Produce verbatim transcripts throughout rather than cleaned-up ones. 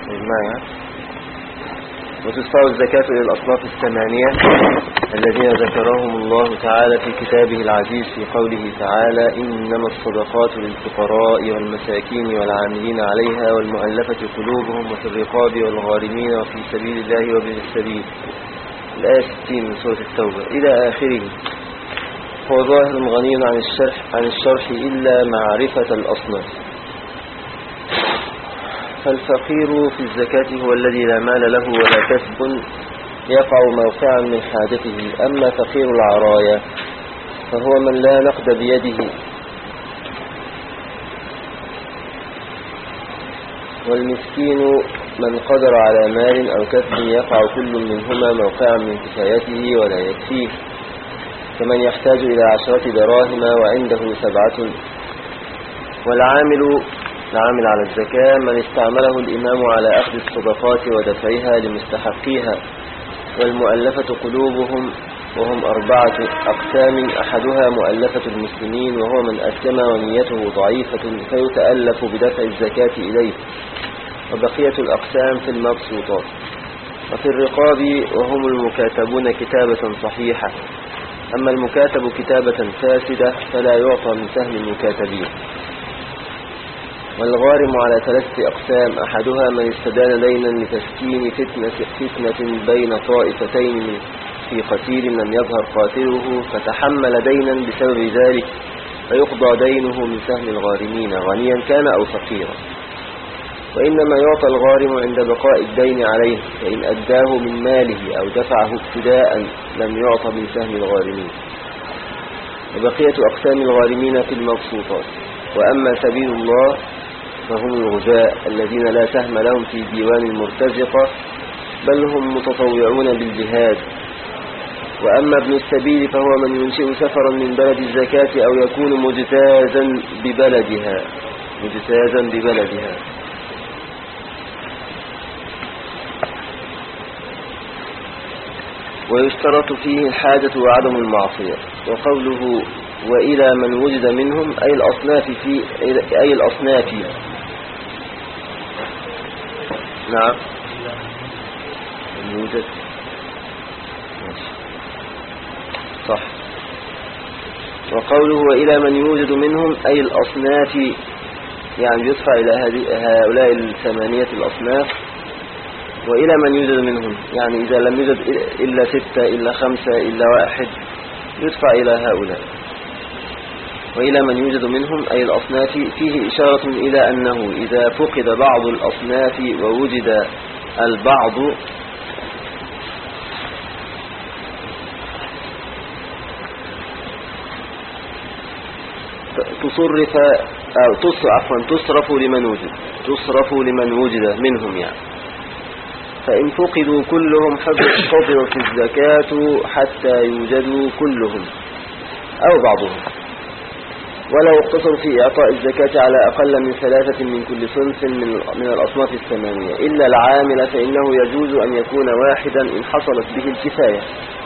معي. وتدفع الزكاة إلى الأصناف الثمانية الذين ذكرهم الله تعالى في كتابه العزيز في قوله تعالى: إنما الصدقات للفقراء والمساكين والعاملين عليها والمؤلفة قلوبهم وفي الرقاب والغارمين وفي سبيل الله وابن السبيل. الآية ستين من سورة التوبة إلى آخره. هو ظاهر غني عن الشرح, عن الشرح إلا معرفة الأصناف. فالفقير في الزكاة هو الذي لا مال له ولا كسب يقع موقعا من حاجته. أما فقير العرايا فهو من لا نقد بيده، والمسكين من قدر على مال أو كسب يقع كل منهما موقعا من كفايته ولا يكفيه، كمن يحتاج إلى عشرة دراهم وعنده سبعة. والعامل العامل على الزكاة من استعمله الإمام على أخذ الصدقات ودفعها لمستحقيها. والمؤلفة قلوبهم وهم أربعة أقسام: أحدها مؤلفة المسلمين وهو من أسلم ونيته ضعيفة فيتألف بدفع الزكاة إليه. وبقية الأقسام في المبسوطات. وفي الرقاب وهم المكاتبون كتابة صحيحة. أما المكاتب كتابة فاسدة فلا يعطى من سهم المكاتبين. والغارم على ثلاثة أقسام: أحدها من استدان دينا لتسكين فتنة, فتنة بين طائفتين في قتيل لم يظهر قاتله فتحمل دينا بسبب ذلك فيقضى دينه من سهم الغارمين غنيا كان أو فقيرا. وإنما يعطى الغارم عند بقاء الدين عليه، فإن أداه من ماله أو دفعه ابتداء لم يعطى من سهم الغارمين. وبقية أقسام الغارمين في المبسوطات. وأما سبيل الله فهم الغزاة الذين لا سهم لهم في ديوان المرتزقة بل هم متطوعون بالجهاد. وأما ابن السبيل فهو من ينشئ سفرا من بلد الزكاة أو يكون مجتازا ببلدها مجتازا ببلدها ويشترط فيه الحاجة وعدم المعصية. وقوله وإلى من وجد منهم أي الأصناف في أي الأصناف نعم يوجد صح. وقوله وإلى من يوجد منهم أي الأصناف يعني يدفع إلى هؤلاء الثمانية الأصناف. وإلى من يوجد منهم يعني إذا لم يوجد إلا ستة إلا خمسة إلا واحد يدفع إلى هؤلاء. وإلى من يوجد منهم أي الأصناف فيه إشارة إلى أنه إذا فقد بعض الأصناف ووجد البعض تصرف أو تصرف تصرف لمن وجد تصرف لمن وجد منهم يعني. فإن فقدوا كلهم حفظوا في الزكاة حتى يوجدوا كلهم أو بعضهم. ولو اقتصروا في إعطاء الزكاة على أقل من ثلاثة من كل صنف من الأصناف الثمانية إلا العامل فإنه يجوز أن يكون واحدا إن حصلت به الكفاية.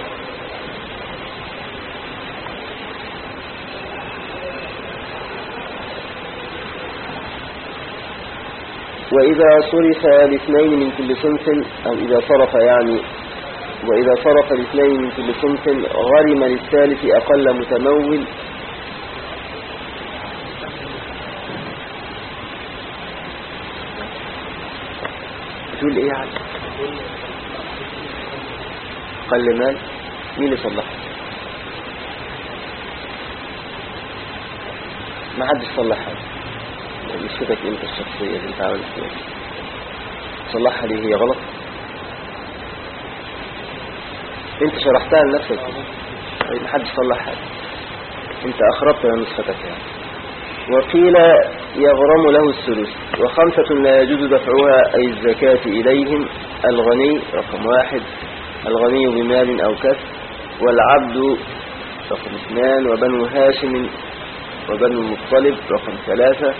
وإذا صرف الاثنين من كل صنف أو إذا صرف يعني وإذا صرف الاثنين من كل صنف غرم للثالث أقل متمول تقول إيه يعني أقل مال مين اللي صلحها؟ ما حدش صلحها. مش كده انت الشخصية اللي انت عملت فيها صلحها ليه؟ هي غلط. انت شرحتها لنفسك ما حدش صلحها، انت اخربت نسختك يعني. وقيل يغرم له الثلث. وخمسة لا يجوز دفعها أي الزكاة إليهم: الغني رقم واحد، الغني بمال أو كسب، والعبد رقم اثنان، وبنو هاشم وبنو المطلب رقم ثلاثة،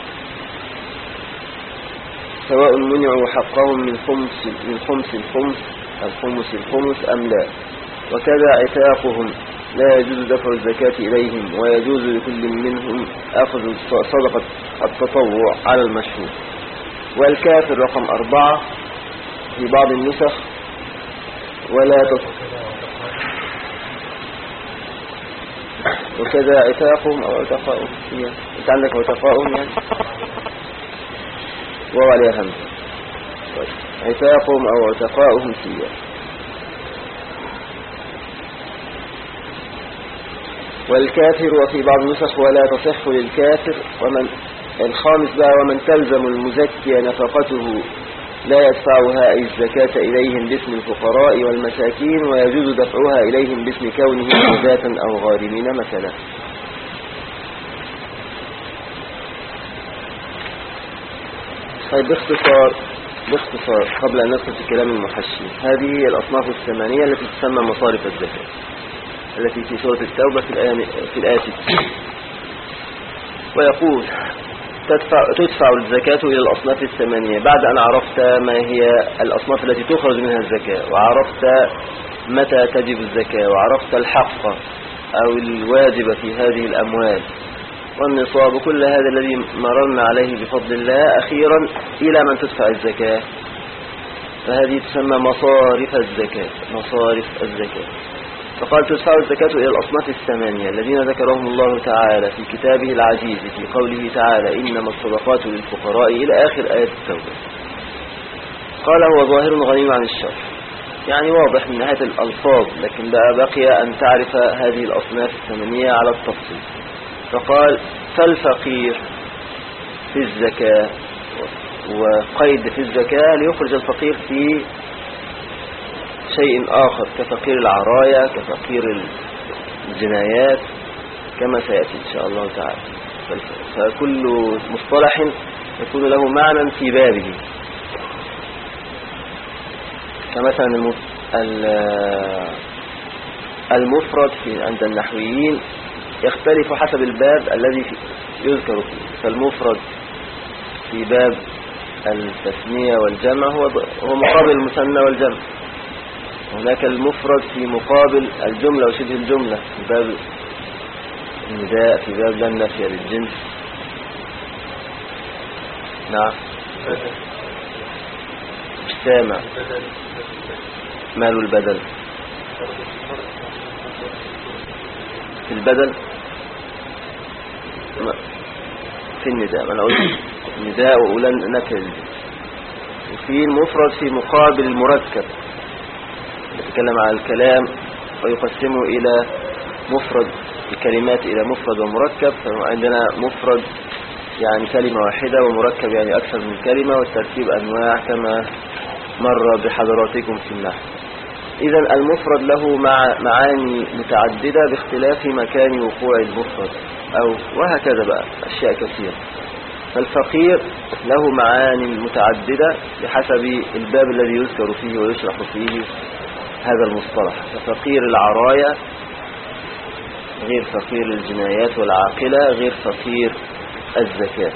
سواء منعوا حقهم من خمس من خمس الخمس الخمس الخمس أم لا. وكذا عتاقهم لا يجوز دفع الزكاة إليهم، ويجوز لكل منهم أخذ صدقة التطوع على المشهور. والكافر رقم أربعة، في بعض النسخ ولا تصح، وكذا عتاقهم أو عتقاؤهم. أنت عندك عتقاؤهم يعني وهو عليها همزة. عتاقهم أو عتقاؤهم فيها. والكافر وفي بعض النسخ ولا تصح للكافر. ومن الخامس بقى ومن تلزم المزكي نفقته لا يدفعها أي الزكاة إليهم باسم الفقراء والمساكين، ويجوز دفعها إليهم باسم كونهم عزاة أو غارمين مثلا. طيب باختصار باختصار قبل أن ندخل في كلام المحشي، هذه هي الأصناف الثمانية التي تسمى مصارف الزكاة التي في سورة التوبة في الآية في الآية ستة. ويقول تدفع, تدفع الزكاة إلى الأصناف الثمانية بعد أن عرفت ما هي الأصناف التي تخرج منها الزكاة، وعرفت متى تجب الزكاة، وعرفت الحق أو الواجب في هذه الأموال والنصاب، كل هذا الذي مررنا عليه بفضل الله. أخيرا إلى من تدفع الزكاة، فهذه تسمى مصارف الزكاة. مصارف الزكاة فقال تدفع الزكاة إلى الأصناف الثمانية الذين ذكرهم الله تعالى في كتابه العزيز في قوله تعالى إنما الصدقات للفقراء إلى آخر آية التوبة. قال هو ظاهر غني عن الشر، يعني واضح من نهاية الألفاظ، لكن بقى بقي أن تعرف هذه الأصناف الثمانية على التفصيل. فقال فالفقير في الزكاة، وقيد في الزكاة ليخرج الفقير في شيء آخر كفقير العرايا، كفقير الجنايات، كما سيأتي إن شاء الله تعالى. فكل مصطلح يكون له معنى في بابه، كمثلا المفرد في عند النحويين يختلف حسب الباب الذي يذكر فيه. فالمفرد في باب التثنية والجمع هو هو مقابل المثنى والجمع. هناك المفرد في مقابل الجملة وشبه الجملة في باب النداء، في باب لا النفي للجنس. نعم مش سامع. ماله البدل في البدل في النداء، ما انا قلت النداء وأولى نفي للجنس. وفي المفرد في مقابل المركب، يتكلم عن الكلام ويقسمه إلى مفرد الكلمات إلى مفرد ومركب. فعندنا مفرد يعني كلمة واحدة، ومركب يعني أكثر من كلمة، والتركيب أنواع كما مر بحضراتكم في النحو. إذن المفرد له مع معاني متعددة باختلاف مكان وقوع المفرد، أو وهكذا بقى أشياء كثيرة. فالفقير له معاني متعددة بحسب الباب الذي يذكر فيه ويشرح فيه هذا المصطلح. ففقير العرايا غير فقير الجنايات والعاقلة، غير فقير الزكاة،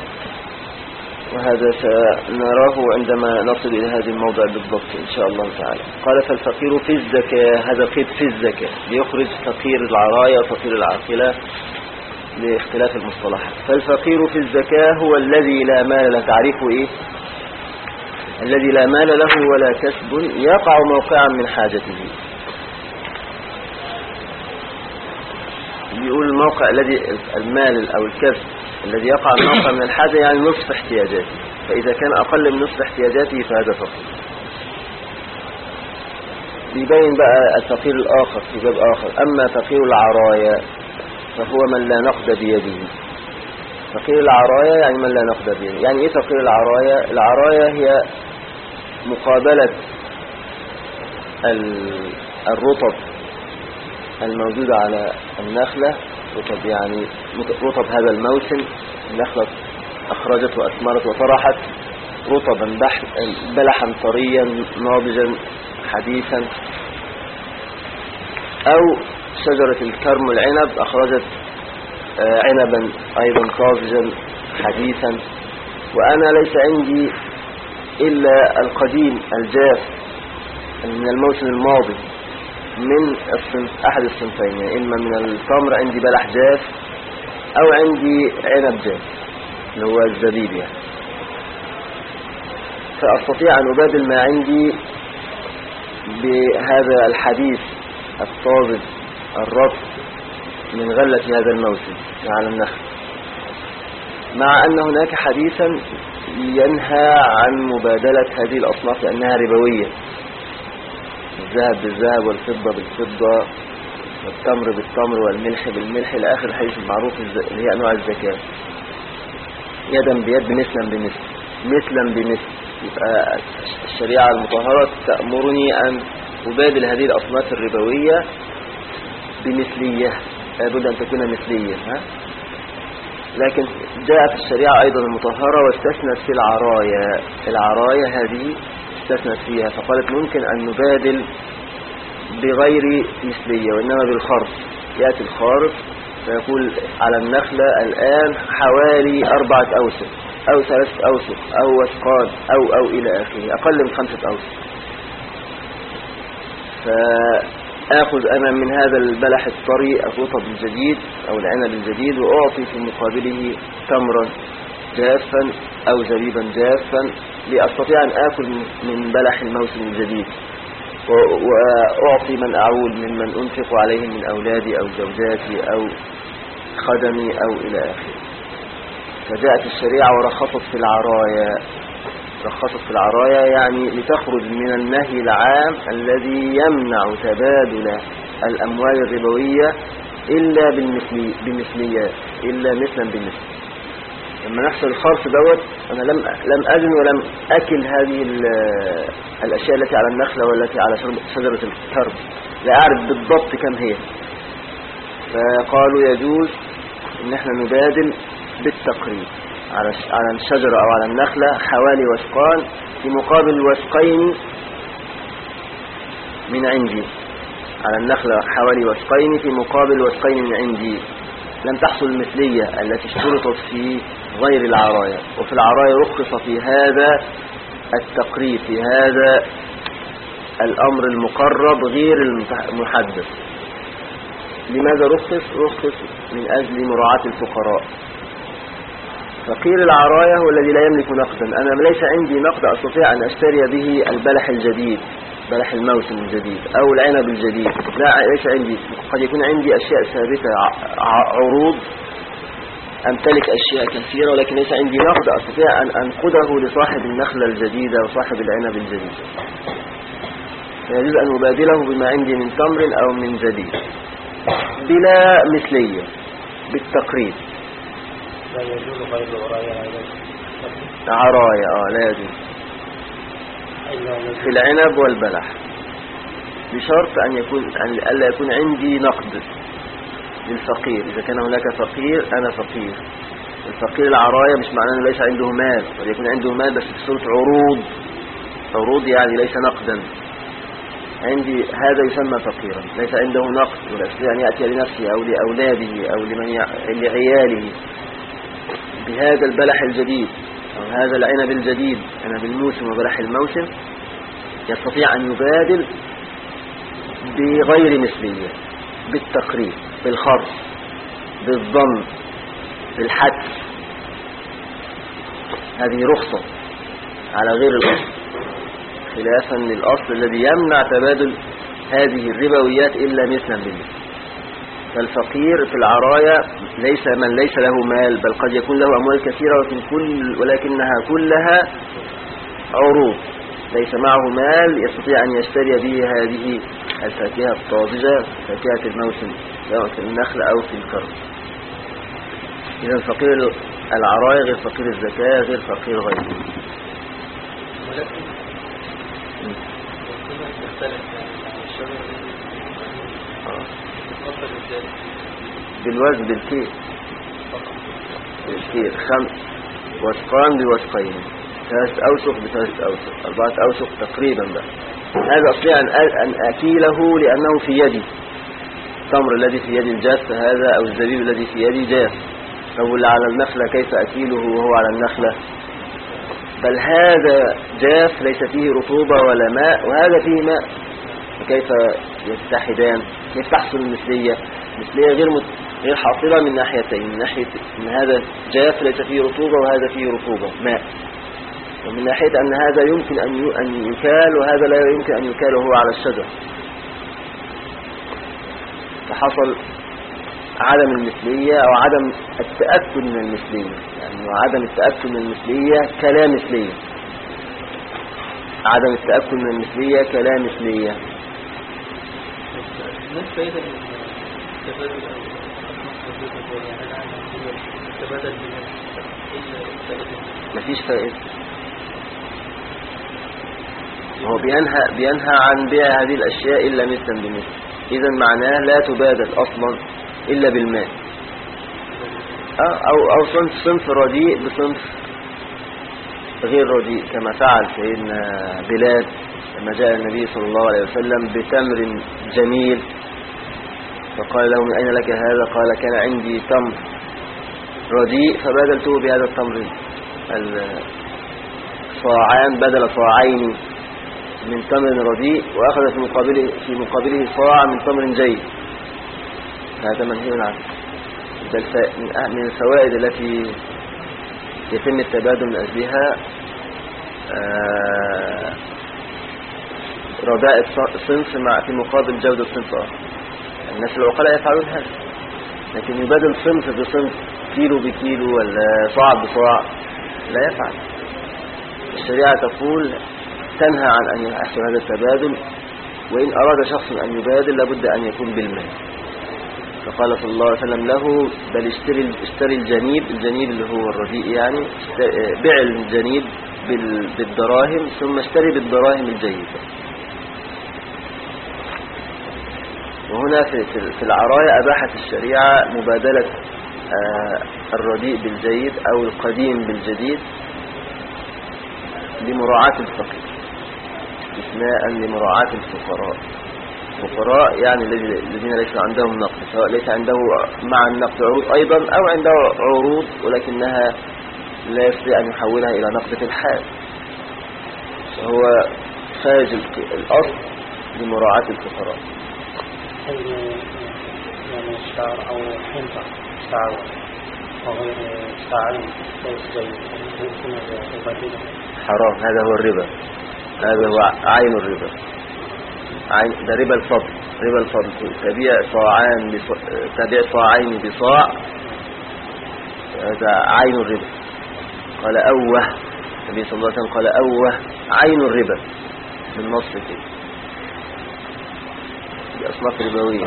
وهذا سنراه عندما نصل إلى هذا الموضع بالضبط إن شاء الله تعالى. قال فالفقير في الزكاة، هذا قيد في الزكاة ليخرج فقير العرايا وفقير العاقلة لاختلاف المصطلحات. فالفقير في الزكاة هو الذي لا مال له. تعريفه إيه؟ الذي لا مال له ولا كسب يقع موقعا من حاجته. يقول الموقع الذي المال أو الكسب الذي يقع موقع من الحاجة يعني نصف احتياجاته، فإذا كان أقل من نصف احتياجاته فهذا فقير. يبين بقى الفقير الآخر في باب آخر. أما فقير العرايا فهو من لا نقد بيده. فقير العرايا يعني من لا نقد بيده. يعني إيه فقير العرايا؟ العرايا هي مقابلة الرطب الموجودة على النخلة، رطب يعني رطب هذا الموسم، النخلة أخرجت وأثمرت وطرحت رطبا بلحا طريا ناضجا حديثا، أو شجرة الكرم والعنب أخرجت عنبا أيضا طازجا حديثا. وأنا ليس عندي إلا القديم الجاف من الموسم الماضي من الصنف أحد الصنفين، يعني إما من التمر عندي بلح جاف أو عندي عنب جاف اللي هو الزبيب يعني. فأستطيع أن أبادل ما عندي بهذا الحديث الطازج الرطب من غلة هذا الموسم على النخل، مع أن هناك حديثا ينهى عن مبادلة هذه الأصناف لأنها ربوية، الذهب بالذهب والفضة بالفضة والتمر بالتمر والملح بالملح إلى آخر الحديث المعروف اللي هي أنواع الزكاة، يدا بيد مثلا بمثل مثلا بمثل. يبقى الشريعة المطهرة تأمرني أن أبادل هذه الأصناف الربوية بمثلية، لابد أن تكون مثلية ها؟ لكن جاءت الشريعة أيضا المطهرة واستثنت في العرايا، العرايا هذه استثنت فيها فقالت ممكن أن نبادل بغير مثلية وإنما بالخرص. يأتي الخارص فيقول على النخلة الآن حوالي أربعة أوسق أو ثلاثة أوسق أو وسقان أو أو إلى آخره، أقل من خمسة أوسق. فآخذ أنا من هذا البلح الطري الرطب الجديد أو العنب الجديد وأعطي في مقابله تمرا جافا أو زبيبا جافا لأستطيع أن آكل من بلح الموسم الجديد، وأعطي من أعول ممن أنفق عليهم من أولادي أو زوجاتي أو خدمي أو إلى آخره. فجاءت الشريعة ورخصت في العرايا، رخصت في العرايا يعني لتخرج من النهي العام الذي يمنع تبادل الأموال الربوية إلا بالمثلي بمثليات، إلا مثلا بمثل. لما نحصل الخرص دوت أنا لم لم أزن ولم أكل هذه الأشياء التي على النخلة والتي على شجرة الكرم، لا أعرف بالضبط كم هي، فقالوا يجوز إن احنا نبادل بالتقريب على على الشجرة أو على النخلة حوالي وسقان في مقابل وسقين من عندي، على النخلة حوالي وسقين في مقابل وسقين من عندي. لم تحصل المثلية التي اشترطت في غير العرايا، وفي العرايا رخص في هذا التقريب، في هذا الأمر المقرب غير المحدد. لماذا رخص؟ رخص من أجل مراعاة الفقراء. فقير العرايا هو الذي لا يملك نقدا، أنا ليس عندي نقد أستطيع أن أشتري به البلح الجديد، بلح الموسم الجديد أو العنب الجديد، لا ليس عندي. قد يكون عندي أشياء ثابتة عروض، أمتلك أشياء كثيرة، ولكن ليس عندي نقد أستطيع أن أنقده لصاحب النخلة الجديدة وصاحب العنب الجديد. فيجوز أن أبادله بما عندي من تمر أو من زبيب بلا مثلية بالتقريب. لا يجوز غير العرايا عرايا اه لا يجوز في العنب والبلح، بشرط أن يكون أن لا يكون عندي نقد للفقير. إذا كان هناك فقير أنا فقير. الفقير العرايا مش معناه أنه ليس عنده مال، قد يكون عنده مال بس في صورة عروض، عروض يعني ليس نقدا. عندي هذا يسمى فقيرا، ليس عنده نقد ولا يستطيع أن يأتي لنفسه أو لأولاده أو لمن يع... لعياله بهذا البلح الجديد أو هذا العنب الجديد، عنب الموسم وبلح الموسم، يستطيع أن يبادل بغير مثلية، بالتقريب، بالخرص، بالضم، بالحدس. هذه رخصة على غير الأصل، خلافا للأصل الذي يمنع تبادل هذه الربويات إلا مثلا بالمثل. فالفقير في العرايا ليس من ليس له مال، بل قد يكون له أموال كثيرة ولكن كل ولكنها كلها عروض، ليس معه مال يستطيع أن يشتري به هذه الفاكهة الطازجة، فاكهة الموسم سواء في النخل أو في الكرم. إذا فقير العرايا غير فقير الزكاة غير فقير غيره. بالوزن بالكيل بالكيل خمس وسقان بوسقين، ثلاث أوسق بثلاث أوسق، أربعة أوسق تقريبا بقى. هذا أستطيع أن أكيله لأنه في يدي. التمر الذي في يدي الجاف هذا أو الزبيب الذي في يدي جاف، طب اللي على النخلة كيف أكيله وهو على النخلة؟ بل هذا جاف ليس فيه رطوبة ولا ماء وهذا فيه ماء، فكيف يتحدان؟ كيف تحصل المثلية؟ المثلية غير مت... غير حاصلة من ناحيتين، من ناحية ان هذا جاف ليس فيه رطوبة وهذا فيه رطوبة ماء، ومن ناحية أن هذا يمكن أن أن يكال وهذا لا يمكن أن يكال وهو على الشجر، فحصل عدم المثلية أو عدم التأكد من المثلية، يعني عدم التأكد من المثلية كلا مثلية، عدم التأكد من المثلية كلا مثلية. ما الفائدة من التبادل أو التبادل مفيش فائدة. هو بينهى بينهى عن بيع هذه الأشياء إلا مثلا بمثل، إذا معناه لا تبادل أصلا إلا بالمال، أو أو صنف صنف رديء بصنف غير رديء، كما فعل سيدنا بلال لما جاء النبي صلى الله عليه وسلم بتمر جميل فقال له: من أين لك هذا؟ قال: كان عندي تمر رديء فبادلته بهذا التمر صاعان بدل صاعين من تمر رديء، وأخذ في مقابله في مقابله صاع من تمر جيد. هذا منهي عنه. من الفوائد التي يتم التبادل من أجلها رداء صنف مع في مقابل جودة صنف آخر. الناس العقلاء يفعلون هذا، لكن يبادل صنف بصنف، كيلو بكيلو ولا صاع بصاع، لا يفعل. الشريعة تقول تنهى عن أن يحصل هذا التبادل، وإن أراد شخص أن يبادل لابد أن يكون بالمال. فقال صلى الله عليه وسلم له: بل اشتري, اشتري الجنيب، الجنيب اللي هو الرديء يعني، بيع الجنيب بالدراهم ثم اشتري بالدراهم الجيدة. وهنا في العرايا أباحت الشريعة مبادلة الرديء بالجيد أو القديم بالجديد لمراعاة الفقير، استثناء لمراعاة الفقراء. الفقراء يعني الذين ليس عندهم نقد، سواء ليس عنده مع النقد عروض أيضا أو عنده عروض ولكنها لا يستطيع أن يحولها إلى نقد في الحال، فهو خارج الأصل لمراعاة الفقراء. يعني الشعر أو حنطة شعر وغير شعرين حرام، هذا هو الربا، هذا هو عين الربا، عين ده ربا الفضل، ربا الفضل. تبيع صاعان بص... تبيع صاعين بصاع، هذا عين الربا. قال أوه النبي صلى الله عليه وسلم، قال أوه عين الربا من نص كده، دي أصناف ربوية.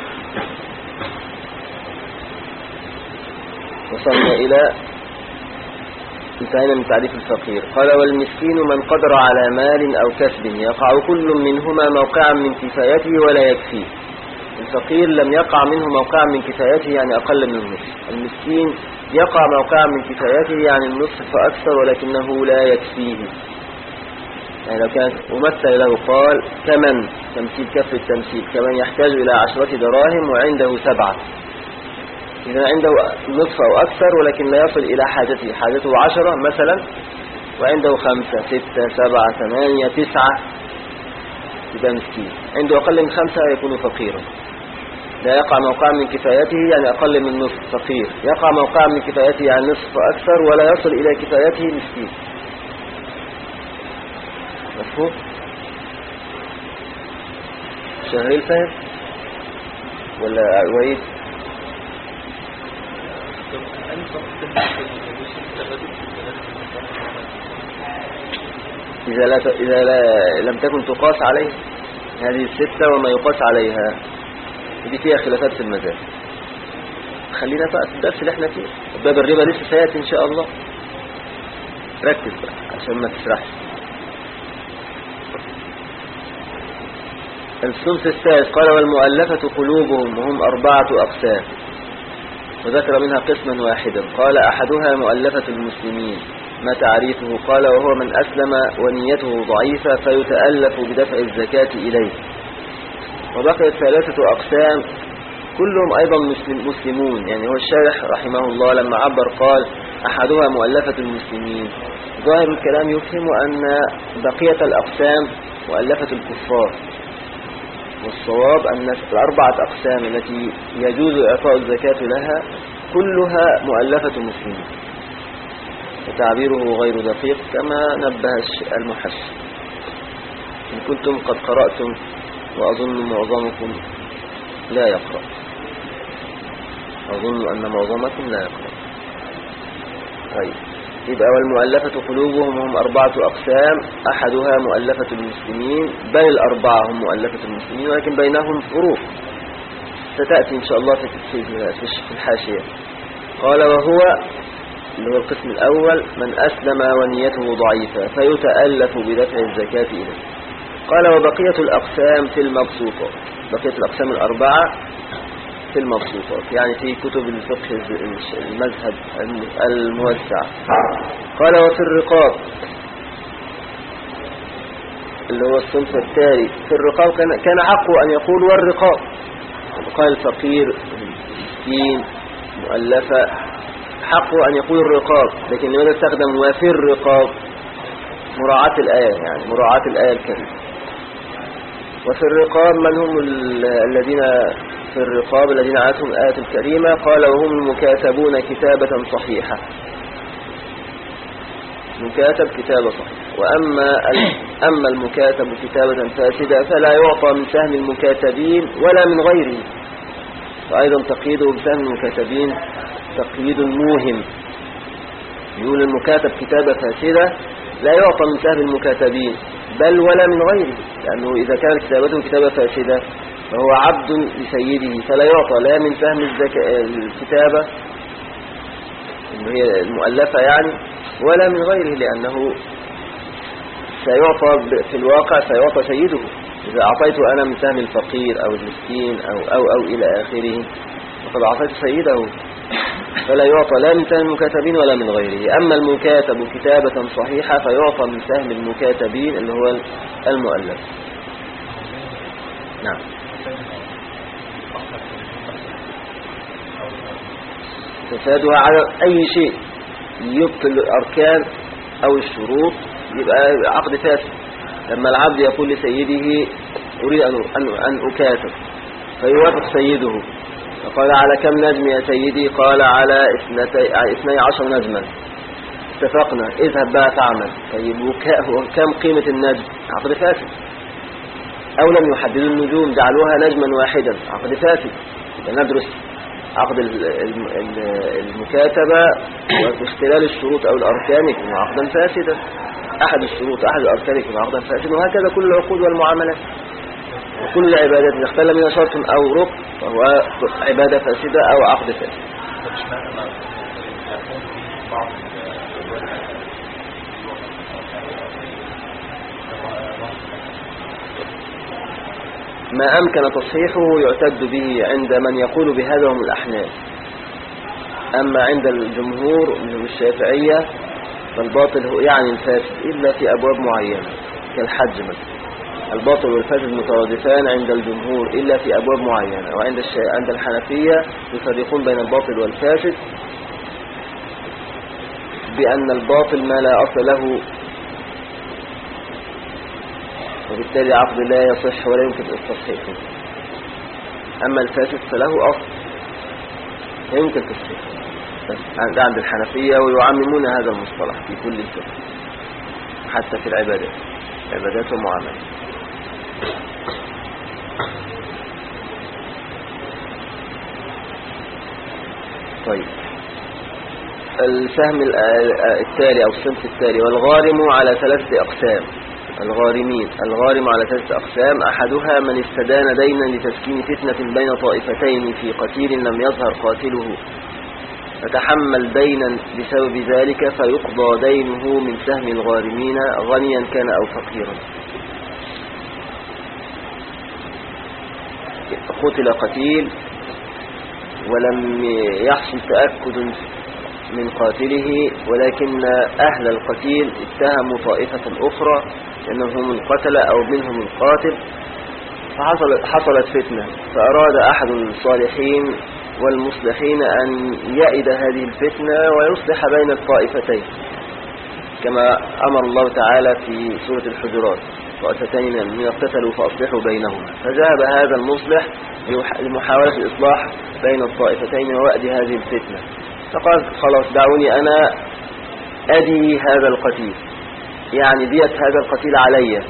وصلنا إلى انتهينا من تعريف الفقير. قال: والمسكين من قدر على مال أو كسب يقع كل منهما موقعا من كفايته ولا يكفيه. الفقير لم يقع منه موقعا من كفايته يعني أقل من النصف، المسكين يقع موقعا من كفايته يعني النصف فأكثر ولكنه لا يكفيه. يعني لو كان أمثل له قال: كمن، تمثيل كف التمثيل، كمن يحتاج إلى عشرة دراهم وعنده سبعة، إذا عنده نصف أو أكثر ولكن لا يصل إلى حاجته، حاجته عشرة مثلا وعنده خمسة ستة سبعة ثمانية تسعة، يبقى مسكين. عنده أقل من خمسة يكون فقيرا. لا يقع موقع من كفايته يعني أقل من نصف فقير، يقع موقع من كفايته يعني نصف أكثر ولا يصل إلى كفايته مسكين. مفهوم؟ شهريل فهم ولا عويد؟ إذا, لا ت... إذا لا... لم تكن تقاس عليه هذه الستة وما يقاس عليها، دي فيها خلافات في المذاهب. خلينا بقى في الدرس اللي احنا فيه، باب الربا لسه سيأتي إن شاء الله. ركز بقى عشان ما تسرحش. الصنف الثالث قال: والمؤلفة قلوبهم وهم أربعة أقسام، وذكر منها قسما واحدا. قال: أحدها مؤلفة المسلمين. ما تعريفه؟ قال: وهو من أسلم ونيته ضعيفة فيتألف بدفع الزكاة إليه. وبقيت ثلاثة أقسام كلهم أيضا مسلم مسلمون. يعني هو الشارح رحمه الله لما عبر قال: أحدها مؤلفة المسلمين، ظاهر الكلام يفهم أن بقية الأقسام مؤلفة الكفار، والصواب أن الأربعة أقسام التي يجوز إعطاء الزكاة لها كلها مؤلفة مسلمين. وتعبيره غير دقيق كما نبه المحشي. إن كنتم قد قرأتم وأظن معظمكم لا يقرأ، أظن أن معظمكم لا يقرأ. طيب، يبقى والمؤلفة قلوبهم هم أربعة أقسام، أحدها مؤلفة المسلمين، بل الأربعة هم مؤلفة المسلمين ولكن بينهم فروق ستأتي إن شاء الله في الحاشية. قال وهو اللي هو القسم الأول من أسلم ونيته ضعيفة فيتألف بدفع الزكاة إليه. قال وبقية الأقسام في المبسوطات، بقية الأقسام الأربعة في المبسوطات، يعني في كتب الفقه المذهب الموسع. قال وفي الرقاب اللي هو الصنف التالي، في الرقاب كان كان حقه أن يقول والرقاب، قال الفقير مسكين مؤلفة، حقه أن يقول الرقاب، لكن لماذا استخدم وفي الرقاب؟ مراعاة الآية، يعني مراعاة الآية الكريمة. وفي الرقاب من هم الذين في الرقاب الذين عاتهم الآية الكريمة؟ قال وهم المكاتبون كتابة صحيحة، مكاتب كتابة صحيحة. وأما أما المكاتب كتابة فاسدة فلا يعطى من سهم المكاتبين ولا من غيره. وأيضا تقييده بسهم المكاتبين تقييد موهم، يقول المكاتب كتابة فاسدة لا يعطى من سهم المكاتبين بل ولا من غيره، لأنه إذا كانت كتابته كتابة فاسدة فهو عبد لسيده، فلا يعطى لا من سهم الكتابة اللي هي المؤلفة يعني ولا من غيره، لأنه سيعطى في الواقع سيعطى سيده. إذا أعطيت أنا من سهم الفقير أو المسكين أو أو أو إلى آخره فقد أعطيت سيده، فلا يعطى لا من سهم المكاتبين ولا من غيره. أما المكاتب كتابة صحيحة فيعطى من سهم المكاتبين اللي هو المؤلف. نعم. تفادها على أي شيء يبطل الأركان أو الشروط يبقى عقد فاسد. لما العبد يقول لسيده أريد أن أن أكاتب فيوافق سيده، فقال على كم نجم يا سيدي؟ قال على اثني عشر نجما. اتفقنا، اذهب بقى فاعمل. طيب وكم قيمة النجم؟ عقد فاسد. أو لم يحددوا النجوم جعلوها نجما واحدا، عقد فاسد. ندرس عقد المكاتبة واختلال الشروط أو الأركان يكون عقدا فاسدا، أحد الشروط أحد الأركان يكون عقدا فاسدا، وهكذا كل العقود والمعاملات وكل العبادات إذا اختل منها شرط أو ركن فهو عبادة فاسدة أو عقد فاسد. ما أمكن تصحيحه يعتد به عند من يقول بهذا هم الأحناف. أما عند الجمهور من الشافعية فالباطل هو يعني الفاسد إلا في أبواب معينة كالحج مثلا. الباطل والفاسد مترادفان عند الجمهور إلا في أبواب معينة. وعند الشا... عند الحنفية يفرقون بين الباطل والفاسد بأن الباطل ما لا أصل له وبالتالي عقد لا يصح ولا يمكن تصحيحه. أما الفاسد فله أصل يمكن تصحيحه، بس عند الحنفية ويعممون هذا المصطلح في كل الفقه حتى في العبادات عبادات ومعاملات. طيب السهم التالي أو الصنف التالي والغارم على ثلاثة أقسام. الغارمين الغارم على ثلاثة أقسام، أحدها من استدان دينا لتسكين فتنة بين طائفتين في قتيل لم يظهر قاتله فتحمل دينا بسبب ذلك فيقضى دينه من سهم الغارمين غنيا كان أو فقيرا. قتل قتيل ولم يحصل تأكد من قاتله، ولكن أهل القتيل اتهموا طائفة أخرى لأنهم هم القتلة أو منهم القاتل، فحصلت حصلت فتنة، فأراد أحد الصالحين والمصلحين أن يئد هذه الفتنة ويصلح بين الطائفتين كما أمر الله تعالى في سورة الحجرات طائفتين من اقتتلوا فأصلحوا بينهما. فذهب هذا المصلح لمحاولة الإصلاح بين الطائفتين ووأد هذه الفتنة، فقال خلاص دعوني أنا أدي هذا القتيل، يعني دية هذا القتيل علي،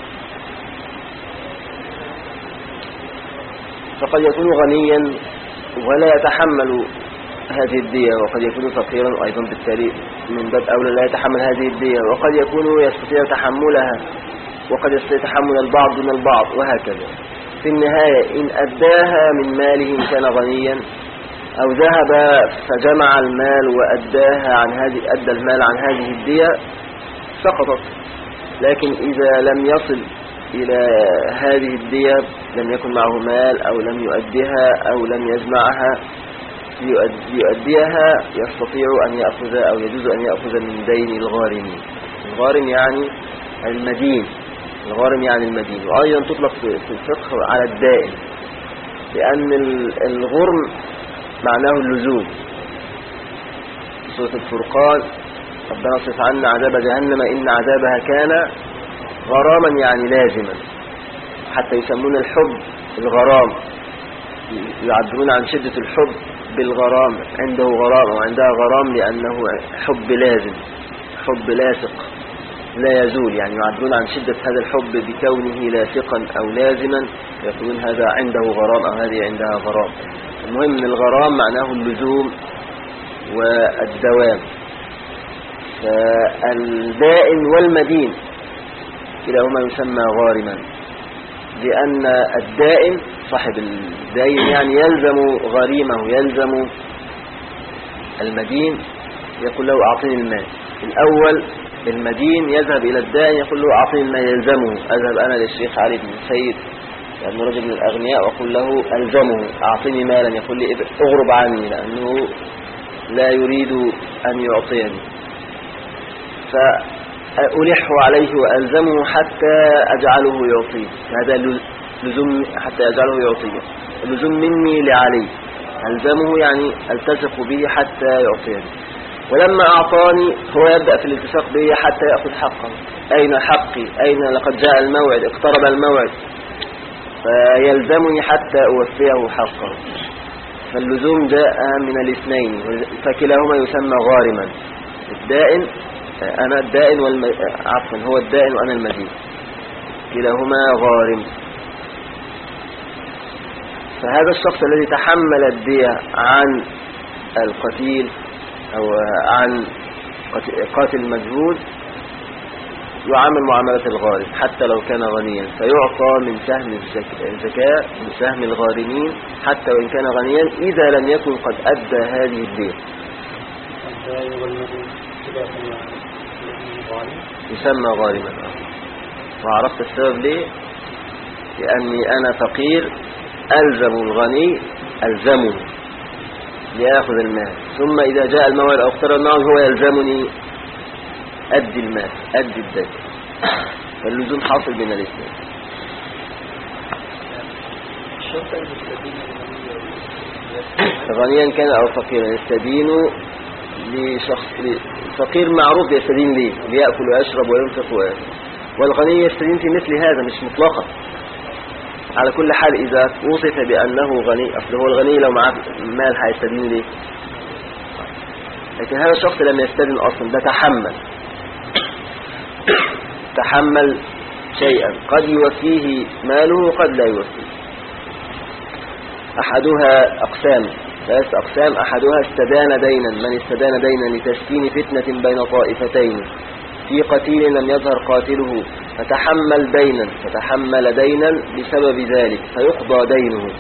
فقد يكون غنيا ولا يتحمل هذه الدية، وقد يكون فقيرا أيضا بالتالي من باب أولى لا يتحمل هذه الدية، وقد يكون يستطيع تحملها وقد يستطيع تحمل البعض دون البعض، وهكذا. في النهاية إن أداها من ماله إن كان غنيا، أو ذهب فجمع المال وأداها عن هذه أدى المال عن هذه الدية سقطت. لكن إذا لم يصل إلى هذه الدية، لم يكن معه مال أو لم يؤديها أو لم يجمعها يؤديها، يستطيع أن يأخذ أو يجوز أن يأخذ من دين الغارمين. الغارم يعني المدين، الغارم يعني المدين. وأيضا تطلق في الفقه على الدائن، لأن الغرم معناه اللزوم. في سورة الفرقان ربنا صف عنا عذاب جهنم إن عذابها كان غراما، يعني لازما، حتى يسمون الحب الغرام، يعبرون عن شدة الحب بالغرام، عنده غرام وعندها غرام لأنه حب لازم، حب لاصق لا يزول، يعني يعبرون عن شدة هذا الحب بكونه لاصقا أو لازما، يقولون هذا عنده غرام أو هذه عندها غرام. المهم من الغرام معناه اللزوم والدوام. فالدائن والمدين كلاهما يسمى غارما، لأن الدائن صاحب الدين يعني يلزم غريمه، يلزم المدين، يقول له أعطيني المال. الأول المدين يذهب إلى الدائن يقول له أعطيني المال، يلزمه. أذهب أنا للشيخ علي بن سيد لأنه رجل من الأغنياء وأقول له ألزمه أعطيني مالا، يقول لي أغرب عني، لأنه لا يريد أن يعطيني، فألح عليه وألزمه حتى أجعله يعطيه. هذا لزوم، حتى أجعله يعطيه، لزوم مني لعلي، ألزمه يعني ألتزق به حتى يعطيني. ولما أعطاني هو يبدأ في الالتصاق به حتى يأخذ حقه. أين حقي؟ أين؟ لقد جاء الموعد، اقترب الموعد، فيلزمني حتى أوفيه حقه. فاللزوم جاء من الاثنين، فكلاهما يسمى غارما. الدائن أنا الدائن والم... عفوا هو الدائن وأنا المدين، كلاهما غارم. فهذا الشخص الذي تحمل الدية عن القتيل أو عن قاتل مجهول يعامل معاملة الغارم حتى لو كان غنيا، فيعطى من سهم الزكاة من سهم الغارمين حتى وإن كان غنيا، إذا لم يكن قد أدى هذه الدية. يسمى غارما. وعرفت السبب ليه؟ لأني أنا فقير ألزم الغني، ألزمه ليأخذ المال، ثم إذا جاء الموعد أو اقترب الموعد هو يلزمني أدي المال، أدي الدين. فاللزوم حاصل بين الاثنين. غنيا كان أو فقيرا يستدين لشخص فقير معروف يستدين ليه، ليأكل ويشرب وينفق ويأكل. والغني يستدين في مثل هذا، مش مطلقا. على كل حال إذا وصف بأنه غني، أصل هو الغني لو معاه مال هيستدين ليه؟ لكن هذا الشخص لم يستدين أصلا، ده تحمل تحمل شيئا قد يوفيه ماله وقد لا يوفيه. أحدها أقسام، ثلاث أقسام. أحدها استدان دينا، من استدان دينا لتسكين فتنة بين طائفتين في قتيل لم يظهر قاتله، فتحمل دينا فتحمل دينا بسبب ذلك فيقضى دينه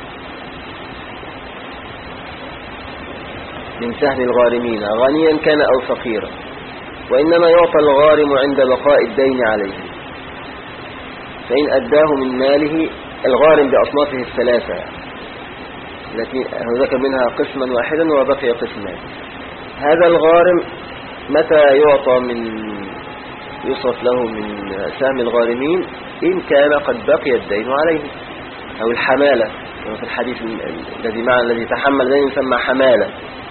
من سهم الغارمين غنيا كان أو فقيرا. وإنما يعطى الغارم عند بقاء الدين عليه، فإن أداه من ماله. الغارم بأصنافه الثلاثة التي ذكر منها قسما واحدا وبقي قسمان. هذا الغارم متى يعطى من يصرف له من سهم الغارمين؟ إن كان قد بقي الدين عليه، أو الحمالة في الحديث الذي مع الذي تحمل دين يسمى حمالة،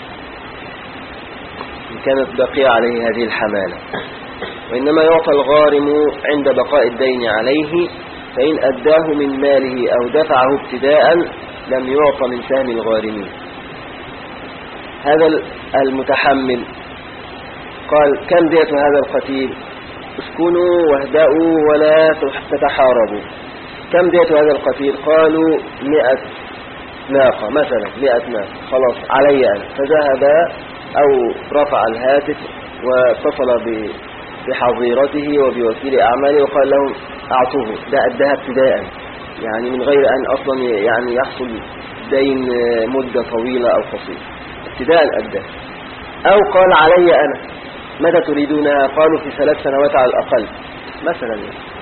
إن كانت بقي عليه هذه الحمالة. وإنما يعطى الغارم عند بقاء الدين عليه، فإن أداه من ماله أو دفعه ابتداء لم يعطى من سهم الغارمين. هذا المتحمل قال كم دية هذا القتيل؟ اسكنوا واهدأوا ولا تتحاربوا. كم دية هذا القتيل؟ قالوا مئة ناقة مثلا، مئة ناقة. خلاص علي أنا. فذهب أو رفع الهاتف واتصل بحظيرته وبوكيل أعماله وقال لهم أعطوه. ده أداها ابتداء، يعني من غير أن أصلا يعني يحصل دين مدة طويلة أو قصيرة، ابتداء أداه. أو قال علي أنا. متى تريدونها؟ قالوا في ثلاث سنوات على الأقل مثلا.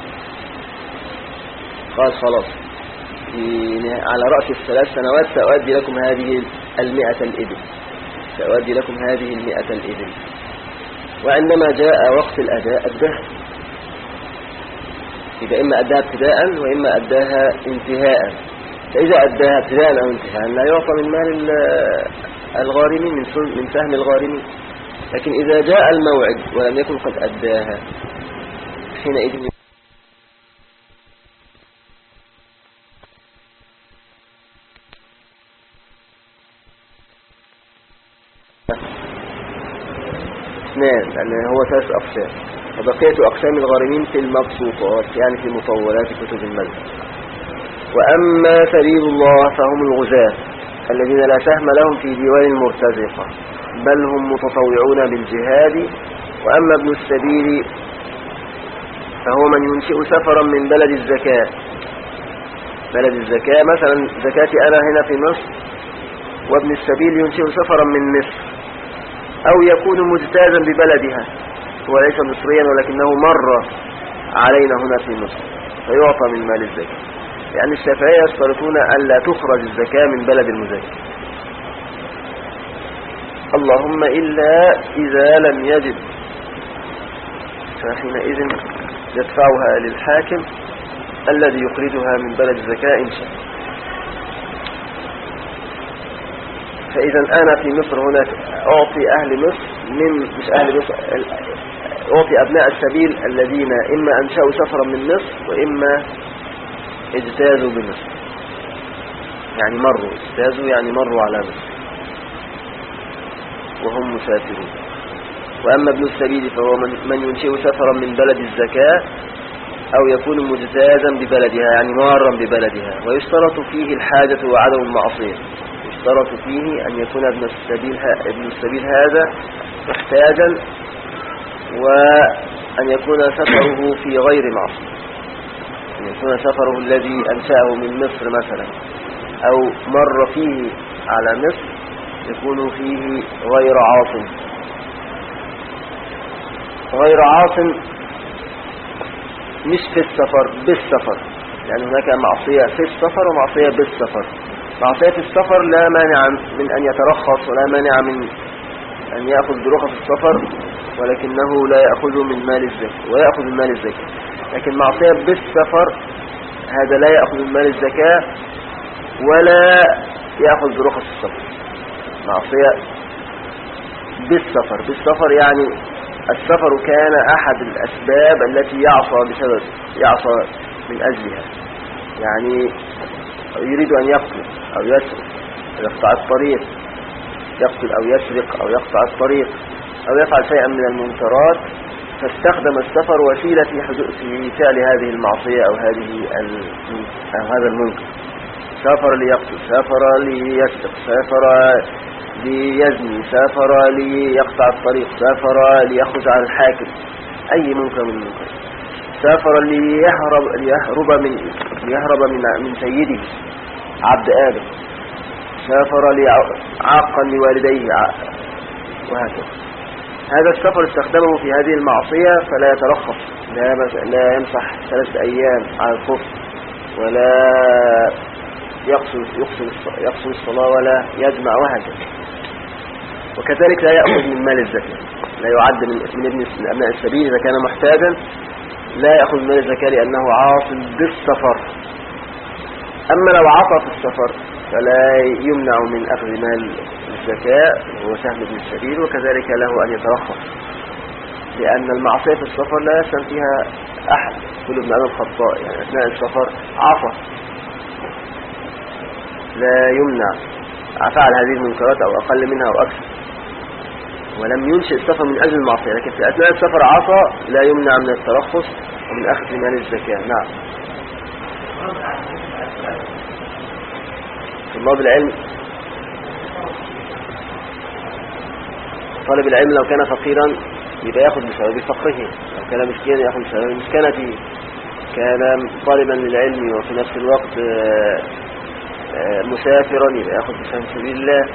قال خلاص على رأس الثلاث سنوات سأؤدي لكم هذه المئة الإبل، سأؤدي لكم هذه المئة الإبل. وعندما جاء وقت الأداء أداها. إذا إما أداها ابتداء وإما أداها انتهاء. فإذا أداها ابتداء أو انتهاء لا يعطى من مال الغارمين، من سهم الغارمين. لكن إذا جاء الموعد ولم يكن قد أداها حينئذ اثنان، لأن هو ثلاث أقسام. وبقية أقسام الغارمين في المبسوطات، يعني في مطولات كتب المذهب. وأما سبيل الله فهم الغزاة الذين لا سهم لهم في ديوان المرتزقة، بل هم متطوعون بالجهاد. وأما ابن السبيل فهو من ينشئ سفرا من بلد الزكاة. بلد الزكاة مثلا زكاتي أنا هنا في مصر، وابن السبيل ينشئ سفرا من مصر، أو يكون مجتازا ببلدها، هو ليس مصريا ولكنه مر علينا هنا في مصر فيعطى من مال الزكاة. لأن الشافعية يشترطون أن لا تخرج الزكاة من بلد المزكي، اللهم إلا إذا لم يجد، فحينئذ يدفعها للحاكم الذي يخرجها من بلد الزكاة إن شاء. فإذا أنا في مصر هنا أعطي أهل مصر من مش أهل مصر أعطي أبناء السبيل الذين إما أنشأوا سفرا من مصر وإما اجتازوا بمصر، يعني مروا اجتازوا يعني مروا على مصر وهم مسافرون. وأما ابن السبيل فهو من ينشئ سفرا من بلد الزكاة أو يكون مجتازا ببلدها، يعني مارا ببلدها. ويشترط فيه الحاجة وعدم المعصية. يشترط فيه أن يكون ابن السبيل ابن السبيل هذا محتاجا، وأن يكون سفره في غير معصية، أن يكون سفره الذي أنشأه من مصر مثلا أو مر فيه على مصر يكون فيه غير عاصم. غير عاصم مش في السفر، بالسفر، يعني هناك معصية في السفر ومعصية بالسفر. معصية السفر لا مانع من أن يترخص ولا مانع من أن يأخذ برخص السفر، ولكنه لا يأخذ من مال الزكاة ويأخذ من مال الزكاة. لكن معصية بالسفر هذا لا يأخذ من مال الزكاة ولا يأخذ برخص السفر. معصية بالسفر، بالسفر يعني السفر كان أحد الأسباب التي يعصى بسبب يعصى من أجلها، يعني يريد أن يقتل أو يسرق يقطع الطريق، يقتل أو يسرق أو يقطع الطريق أو يفعل شيئا من المنكرات، فاستخدم السفر وسيلة في في فعل هذه المعصية أو هذه أو هذا المنكر. سافر ليقتل، سافر ليسرق، سافر ليزني، سافر ليقطع الطريق، سافر ليأخذ على الحاكم، أي منكر من المنكر. سافر ليهرب ليهرب من ليهرب من من سيده عبد آدم، سافر لعاقا لوالديه وهكذا. هذا السفر استخدمه في هذه المعصية فلا يترخص، لا لا يمسح ثلاثة أيام على الكفر، ولا يقصر يقصر يقصر الصلاة، ولا يجمع وهكذا. وكذلك لا يأخذ من مال الزكاة، لا يعد من ابن أبناء السبيل إذا كان محتاجا، لا يأخذ مال الزكاة لأنه عاصم بالسفر. أما لو عصى في السفر فلا يمنع من أخذ مال الزكاة وهو سهم ابن السبيل، وكذلك له أن يترخص، لأن المعصية في السفر لا يسلم فيها أحد. كل ابن آدم الخطاء، يعني أثناء السفر عصى، لا يمنع، فعل هذه المنكرات أو أقل منها أو أكثر. ولم ينشئ السفر من أجل المعصية، لكن في أثناء السفر عصى لا يمنع من الترخص ومن أخذ مال الزكاة. نعم. طلاب العلم، طالب العلم لو كان فقيرا يبقى يأخذ بسبب فقره، لو كان مسكينا يأخذ بسبب مسكنته، كان طالبا للعلم وفي نفس الوقت مسافرا يبقى يأخذ بسبب سبيل الله.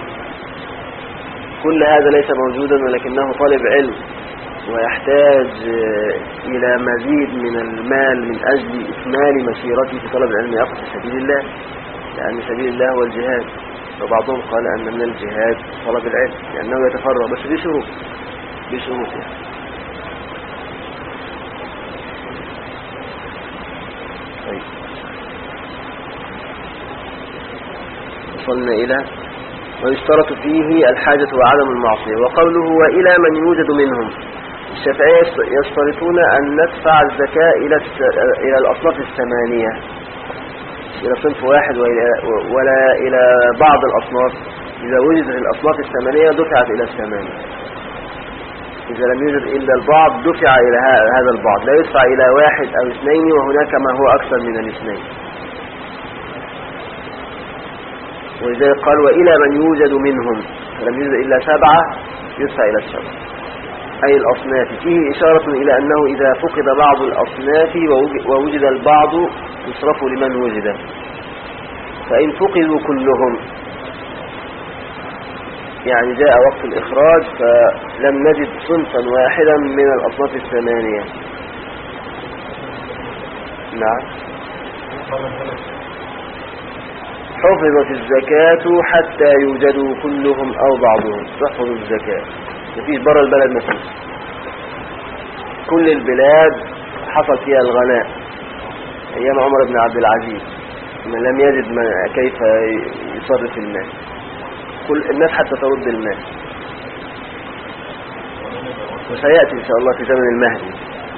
كل هذا ليس موجودا، ولكنه طالب علم ويحتاج إلى مزيد من المال من أجل إكمال مسيرته في طلب العلم، يأخذ في سبيل الله، لأن سبيل الله هو الجهاد. وبعضهم قال أن من الجهاد طلب العلم لأنه يتفرغ، بس بشروط بشروط يعني. طيب وصلنا إلى ويشترط فيه الحاجة وعدم المعصية. وقوله وإلى من يوجد منهم، الشافعية يشترطون أن ندفع الزكاة إلى إلى الأصناف الثمانية، إلى صنف واحد ولا إلى بعض الأصناف. إذا وجدت الأصناف الثمانية دفعت إلى الثمانية، إذا لم يوجد إلا البعض دفع إلى هذا البعض، لا يدفع إلى واحد أو اثنين وهناك ما هو أكثر من الاثنين. ولذلك قال وإلى من يوجد منهم، فلم يوجد إلا سبعة يدفع إلى السبعة، أي الأصناف. فيه إشارة إلى أنه إذا فقد بعض الأصناف ووجد البعض يصرف لمن وجد. فإن فقدوا كلهم، يعني جاء وقت الإخراج فلم نجد صنفا واحدا من الأصناف الثمانية. نعم. حفظت الزكاة حتى يوجدوا كلهم أو بعضهم. تحفظ الزكاة، مفيش برا البلد، مفيش. كل البلاد حصل فيها الغناء أيام عمر بن عبد العزيز، من لم يجد من كيف يصرف المال، كل الناس حتى ترد المال. وسيأتي إن شاء الله في زمن المهدي.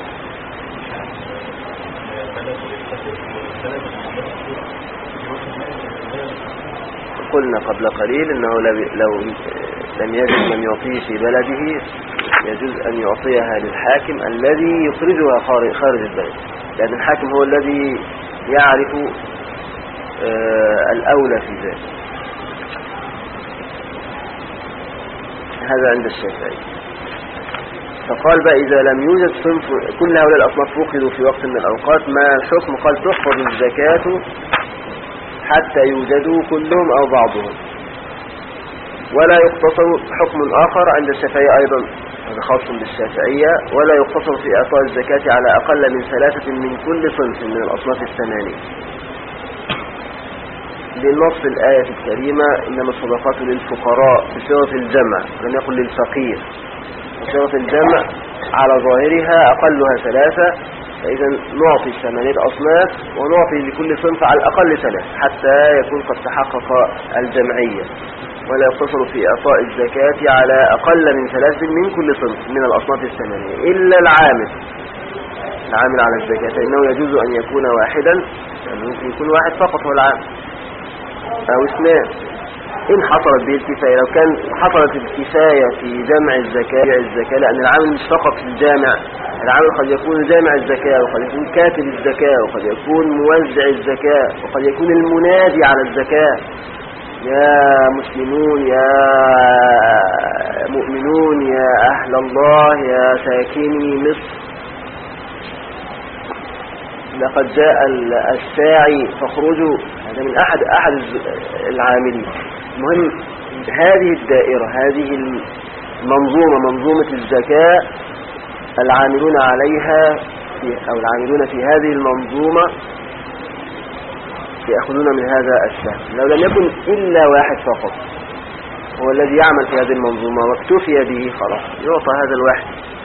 قلنا قبل قليل أنه لو لم يجد من يعطيه في بلده يجوز أن يعطيها للحاكم الذي يخرجها خارج البلد، لأن الحاكم هو الذي يعرف الأولى في ذلك. هذا عند الشافعي. فقال بقى إذا لم يوجد صنف، كل هؤلاء الأصناف فقدوا في وقت من الأوقات، ما الحكم؟ قال تحفظ الزكاة حتى يوجدوا كلهم أو بعضهم. ولا يقتصر حكم آخر عند الشافعية أيضا، هذا خاص بالشافعية، ولا يقتصر في إعطاء الزكاة على أقل من ثلاثة من كل صنف من الأصناف الثمانية، لنص الآية الكريمة إنما الصدقات للفقراء بصيغة الجمع، لم يقل للفقير. بصيغة الجمع على ظاهرها أقلها ثلاثة، فإذا نعطي ثمانية أصناف ونعطي لكل صنف على الأقل ثلاث حتى يكون قد تحقق الجمعية. ولا يقتصر في إعطاء الزكاة على أقل من ثلاث من كل صنف من الأصناف الثمانية إلا العامل، العامل على الزكاة، فإنه يجوز أن يكون واحدا، يعني ممكن يكون واحد فقط هو العامل أو اثنان إن حصلت به الكفاية. لو كان حصلت الكفاية في جمع الزكاة الزكاة لأن العامل مش فقط في الجامع، العامل قد يكون جامع الزكاة، وقد يكون كاتب الزكاة، وقد يكون موزع الزكاة، وقد يكون المنادي على الزكاة، يا مسلمون يا مؤمنون يا أهل الله يا ساكني مصر، لقد جاء الساعي فاخرجوا. هذا من أحد أحد العاملين. المهم هذه الدائرة، هذه المنظومة، منظومة الزكاة، العاملون عليها أو العاملون في هذه المنظومة يأخذون من هذا السهم. لو لم يكن إلا واحد فقط هو الذي يعمل في هذه المنظومة واكتفي به، خلاص يعطى هذا الواحد،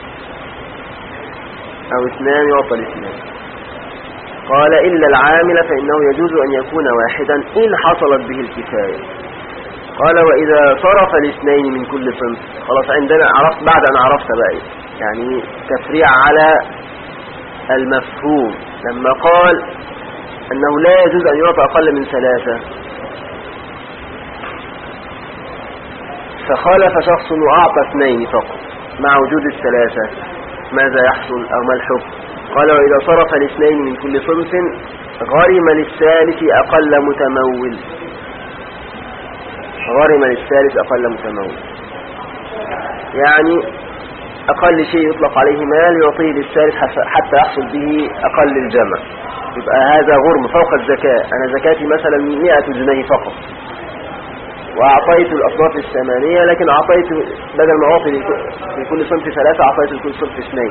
أو اثنان يعطى الاثنان. قال إلا العامل فإنه يجوز أن يكون واحدا إن حصلت به الكفاية. قال وإذا صرف الاثنين من كل صنف، خلاص عندنا عرفت، بعد أن عرفت بقى يعني تفريع على المفهوم، لما قال أنه لا يجوز أن يعطى أقل من ثلاثة، فخالف شخص وأعطى اثنين فقط مع وجود الثلاثة، ماذا يحصل أو ما الحكم؟ قال وإذا صرف الاثنين من كل صنف غرم للثالث أقل متمول، غرم للثالث أقل متمول، يعني أقل شيء يطلق عليه مال يعطيه للثالث حتى يحصل به أقل الجمع، يبقى هذا غرم فوق الزكاة. أنا زكاتي مثلا مئة جنيه فقط وأعطيت الأصناف الثمانية، لكن أعطيت بدل ما أعطي في كل صنف ثلاثة أعطيت لكل صنف اثنين،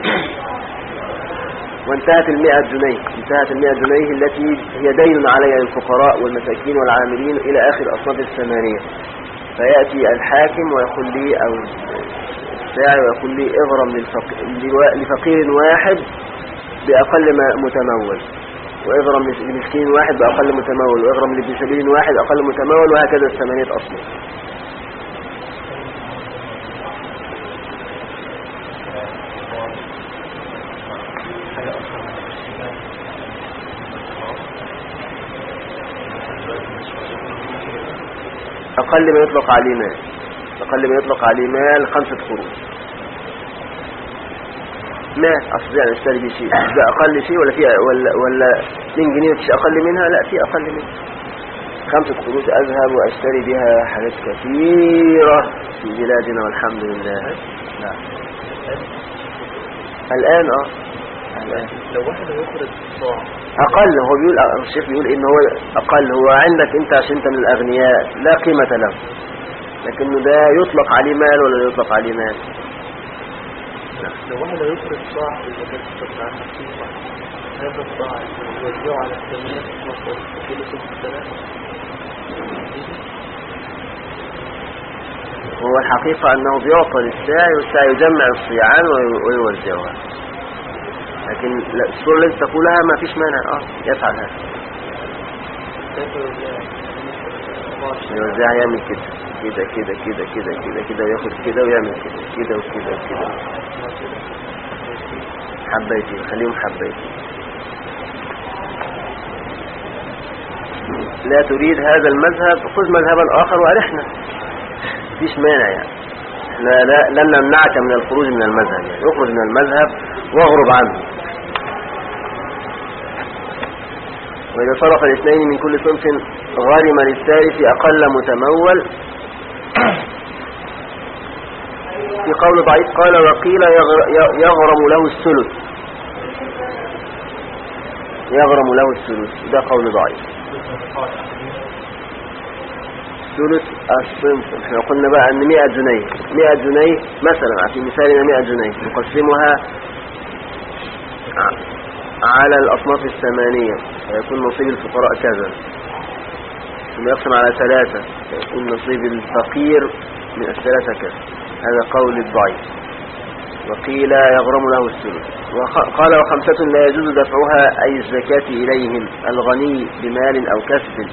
وانتهت المئة جنيه، انتهت المئة جنيه التي هي دين علي للفقراء والمساكين والعاملين إلى آخر الأصناف الثمانية. فيأتي الحاكم ويقول لي أو الساعي ويقول لي اغرم لفقير واحد بأقل ما متمول، واغرم لمسكين واحد بأقل متمول، واغرم لابن سبيل واحد أقل متمول، وهكذا الثمانية أصناف. أقل ما يطلق عليه مال، أقل ما يطلق عليه مال خمسة قروش مال، أصل يعني اشتري بيه شيء، ده أقل شيء ولا في ولا ولا اثنين جنيه مفيش أقل منها؟ لا، في أقل منها خمسة قروش أذهب وأشتري بها حاجات كثيرة في بلادنا والحمد لله. نعم الآن اه الآن لو واحد يخرج صاع أقل، هو بيقول الشيخ بيقول إن هو أقل، هو عندك أنت عشان أنت من الأغنياء لا قيمة له، لكنه ده يطلق عليه مال ولا يطلق عليه مال؟ لو واحد يخرج صاع إذا كانت تطلع خمسين صاع، هذا الصاع يوزعه على الثمانية أصناف كيلو ست ثلاثة. هو الحقيقة أنه بيعطى للساعي والساعي يجمع الصيعان ويوزعها، لكن الصورة التي تقولها ما فيش مانع اه يفعل هذا، يوزعها يعمل كده كده كده كده كده كده كده وياخد كده ويعمل كده كده وكده وكده حبيتين، خليهم حبيتين. لا تريد هذا المذهب خذ مذهبا آخر وأرحنا، مفيش مانع يعني، احنا لا لن نمنعك من الخروج من المذهب، يعني اخرج من المذهب واغرب عنه. وإذا صرف الاثنين من كل صنف غرم للثالث أقل متمول. في قول ضعيف قال وقيل يغرم له الثلث، يغرم له الثلث، ده قول ضعيف. ثلث الصنف احنا قلنا بقى ان مئة جنيه، مئة جنيه مثلا في مثالنا مئة جنيه نقسمها على الأصناف الثمانية فيكون نصيب الفقراء كذا، ثم يقسم على ثلاثة فيكون نصيب الفقير من الثلاثة كذا، هذا قول الضعيف. وقيل يغرم له الثلث. قال وخمسة لا يجوز دفعها أي الزكاة إليهم، الغني بمال أو كسب،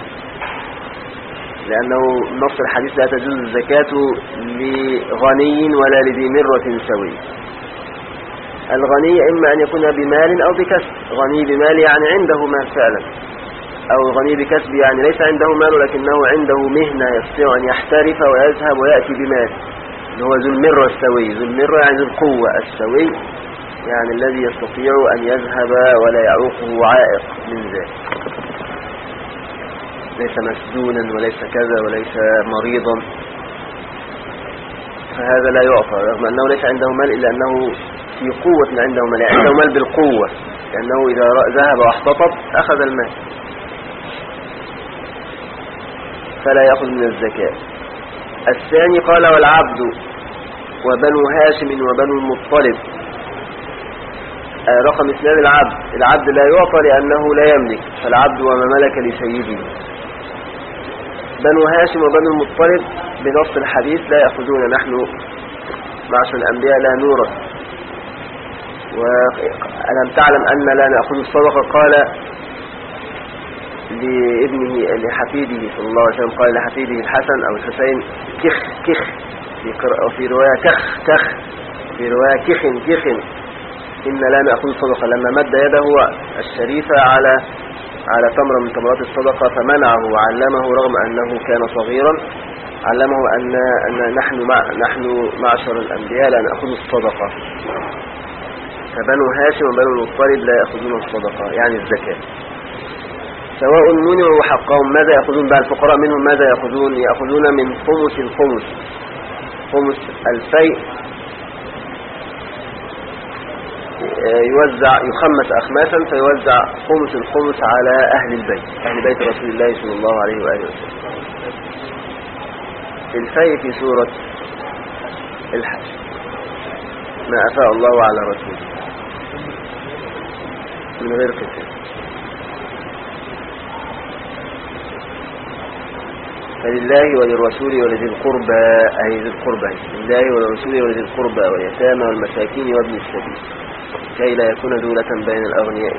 لأنه نص الحديث لا تجوز الزكاة لغني ولا لذي مرة سوي. الغني إما أن يكون بمال أو بكسب، غني بمال يعني عنده مال فعلا، أو غني بكسب يعني ليس عنده مال ولكنه عنده مهنة يستطيع أن يحترف ويذهب ويأتي بمال، اللي هو ذو المرة السوي. ذو المرة يعني ذو القوة، السوي يعني الذي يستطيع أن يذهب ولا يعوقه عائق من ذلك، ليس مسجونا وليس كذا وليس مريضا، فهذا لا يعطى رغم أنه ليس عنده مال إلا أنه في قوة عنده مال، يعني عنده مال بالقوة، لأنه إذا ذهب واحتطب أخذ المال فلا يأخذ من الزكاة. الثاني قال والعبد وبنو هاشم وبنو المطلب. رقم اثنان العبد، العبد لا يعطى لأنه لا يملك، فالعبد وما ملك لسيده. بنو هاشم وبنو المطلب بنص الحديث لا يأخذون، نحن معشر الأنبياء لا نورث. وألم تعلم أن لا نأخذ الصدقة؟ قال لابنه لحفيده صلى الله عليه وسلم، قال لحفيده الحسن أو الحسين كخ كخ، وفي رواية كخ كخ، في رواية كخ كخ، إن لا نأخذ الصدقة. لما مد يده الشريفة على على تمرة من تمرات الصدقة فمنعه وعلمه رغم أنه كان صغيرا، علمه أن, أن نحن, مع نحن معشر الأنبياء لا نأخذ الصدقة، فبنو هاشم وبنو المطلب لا يأخذون الصدقة يعني الزكاة، سواء منعوا حقهم. ماذا يأخذون بقى الفقراء منهم؟ ماذا يأخذون؟ يأخذون من خمس الخمس، خمس الفيء يوزع يخمس أخماسا فيوزع خمس الخمس على أهل البيت، أهل بيت رسول الله صلى الله عليه وآله وسلم. الفيء في سورة الحج ما أفاء الله على رسوله من غير قتال. فلله وللرسول ولذي القربى، أي ذي القربى، لله وللرسول ولذي القربى واليتامى والمساكين وابن السبيل كي لا يكون دولة بين الأغنياء.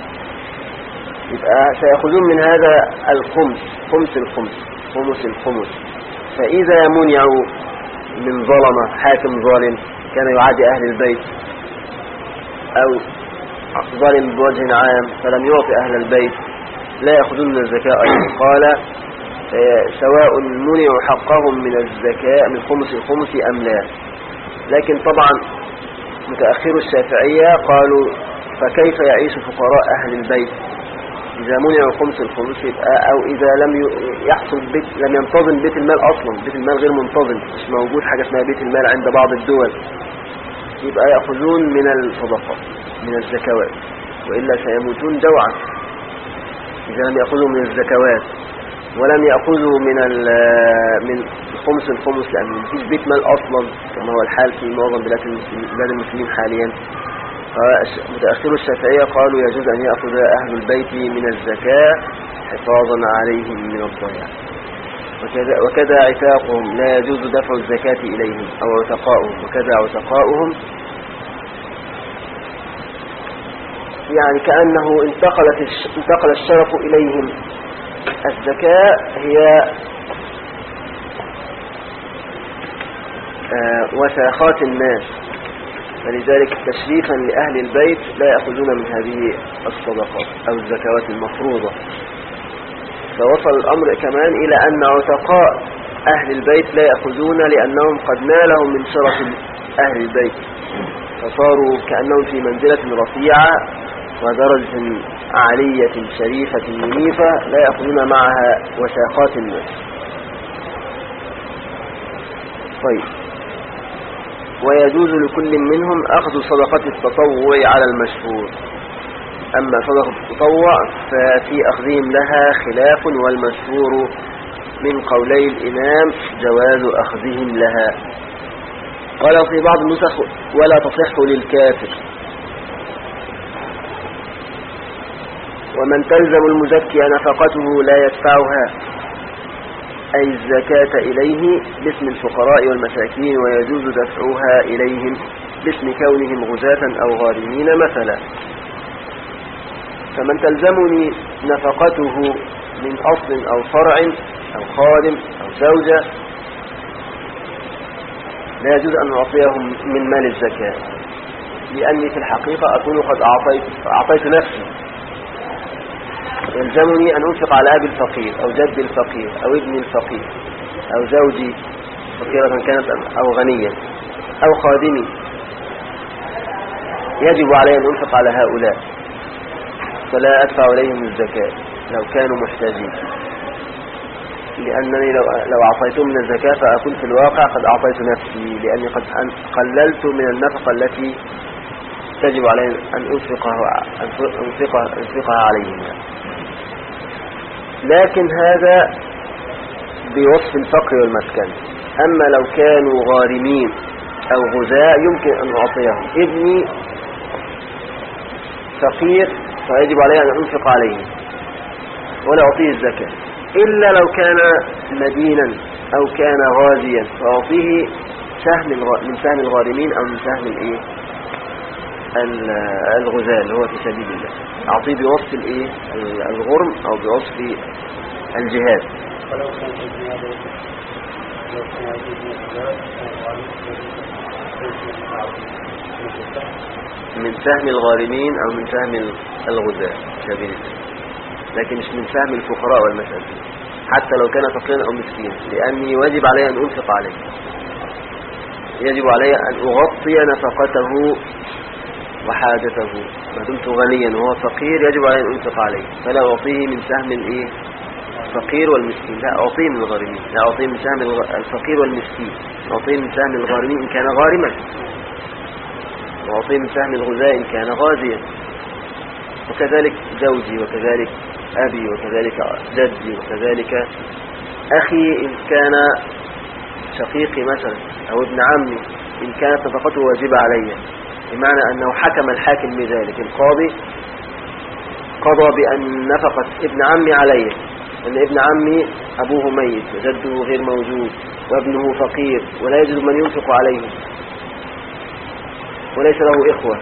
يبقى سيأخذون من هذا الخمس، خمس الخمس، خمس الخمس. فإذا منعوا من ظلمة، حاكم ظالم كان يعادي أهل البيت أو ظالم بوجه عام فلم يعطي أهل البيت، لا يأخذون من الزكاة أيضا. قال سواء منعوا حقهم من الزكاة من خمس الخمس أم لا. لكن طبعا متأخر الشافعية قالوا فكيف يعيش فقراء أهل البيت إذا منعوا خمس الخمس؟ أو إذا لم يحصل بيت، لم ينتظم بيت المال أصلا، بيت المال غير منتظم، مش موجود حاجة اسمها بيت المال عند بعض الدول، يبقى يأخذون من الصدقات من الزكوات، وإلا سيموتون جوعا إذا لم يأخذوا من الزكوات ولم يأخذوا من من خمس الخمس، لأن مفيش بيت مال أصلا كما هو الحال في معظم بلاد المسلمين حاليا. متأخر الشافعية قالوا يجوز أن يأخذ أهل البيت من الزكاة حفاظا عليهم من الضياع. وكذا, وكذا عتاقهم لا يجوز دفع الزكاة إليهم أو عتقاؤهم، وكذا عتقاؤهم يعني كأنه انتقلت انتقل الشرف إليهم. الزكاة هي وساخات الناس، فلذلك تشريفا لأهل البيت لا يأخذون من هذه الصدقات أو الزكوات المفروضة. فوصل الأمر كمان إلى أن عتقاء أهل البيت لا يأخذون لأنهم قد نالهم من شرف أهل البيت، فصاروا كأنهم في منزلة رفيعة ودرجة عالية شريفة منيفة لا يأخذون معها وساقات الناس. طيب، ويجوز لكل منهم أخذ صدقة التطوع على المشهور. أما صدقة التطوع ففي أخذهم لها خلاف، والمشهور من قولي الإمام جواز أخذهم لها. قال في بعض النسخ ولا تصح للكافر. ومن تلزم المزكي نفقته لا يدفعها، أي الزكاة إليه باسم الفقراء والمساكين، ويجوز دفعها إليهم باسم كونهم غزاة أو غارمين مثلا. فمن تلزمني نفقته من أصل أو فرع أو خادم أو زوجة لا يجوز أن أعطيهم من مال الزكاة، لأني في الحقيقة أكون قد أعطيت, أعطيت نفسي. يلزمني أن أنفق على أبي الفقير أو جد الفقير أو ابن الفقير أو زوجي فقيرة كانت أو غنية أو خادمي، يجب علي أن أنفق على هؤلاء، فلا أدفع إليهم الزكاة لو كانوا محتاجين، لأنني لو, لو أعطيتهم من الزكاة فأكون في الواقع قد أعطيت نفسي، لأني قد قللت من النفقة التي تجب علي أن أنفقها, أنفقها, أنفقها عليهم. لكن هذا بوصف الفقر والمسكن. أما لو كانوا غارمين أو غزاة يمكن أن أعطيهم. ابني فقير فيجب علي أن أنفق عليه ولا أعطيه الزكاة، إلا لو كان مدينا أو كان غازيا فأعطيه سهم من سهم الغارمين أو من سهم الإيه الغزاة اللي هو في سبيل الله، أعطيه بوصف الإيه الغرم أو بوصف الجهاد. ولو كان الجهاد لو كان الجهاد من سهم الغارمين أو من سهم الغزاة سبيل الله، لكن مش من سهم الفقراء والمساكين. حتى لو كان فقيرا أو مسكينا، لأني واجب علي أن أنفق عليه، يجب علي أن أغطي نفقته وحاجته. ما دمت غنيا وهو فقير يجب علي أن أنفق عليه، فلا أعطيه من سهم الإيه الفقير والمسكين، لا أعطيه من الغارمين، لا أعطيه من سهم الفقير والمسكين، أعطيه من سهم الغارمين إن كان غارما، وأعطيه من سهم الغزاة إن كان غازيا، وكذلك زوجي وكذلك أبي وكذلك جدي وكذلك أخي إن كان شقيقي مثلا أو ابن عمي إن كانت نفقته واجبة علي، بمعنى أنه حكم الحاكم بذلك، القاضي قضى بأن نفقة ابن عمي علي، أن ابن عمي أبوه ميت وجده غير موجود وابنه فقير ولا يجد من ينفق عليه وليس له إخوة،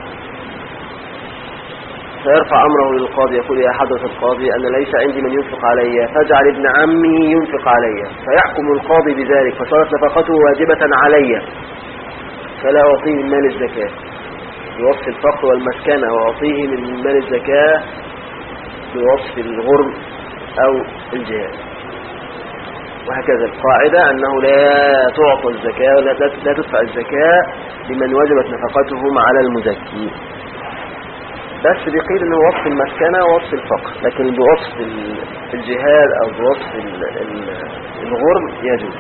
فيرفع أمره للقاضي يقول يا حضرة القاضي أنا ليس عندي من ينفق علي فاجعل ابن عمي ينفق علي، فيحكم القاضي بذلك فصارت نفقته واجبة علي، فلا أعطيه من مال الزكاة بوصف الفقر والمسكنة، وأعطيه من مال الزكاة بوصف الغرم أو الجهاد. وهكذا القاعدة أنه لا تعطى الزكاة ولا لا تدفع الزكاة لمن وجبت نفقتهم على المزكي، بس بقيل أنه وصف المسكنة ووصف الفقر، لكن بوصف الجهاد أو بوصف الغرم يجوز.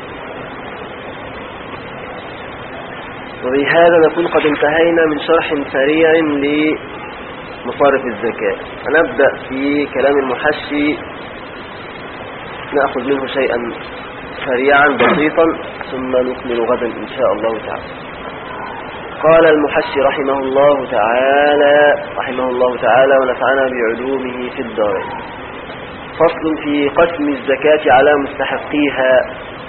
وبهذا نكون قد انتهينا من شرح سريع لمصارف الزكاة، فنبدأ في كلام المحشي نأخذ منه شيئا سريعا بسيطا ثم نكمل غدا إن شاء الله تعالى. قال المحشي رحمه الله تعالى رحمه الله تعالى ونفعنا بعلومه في الدارين. فصل في قسم الزكاة على مستحقيها.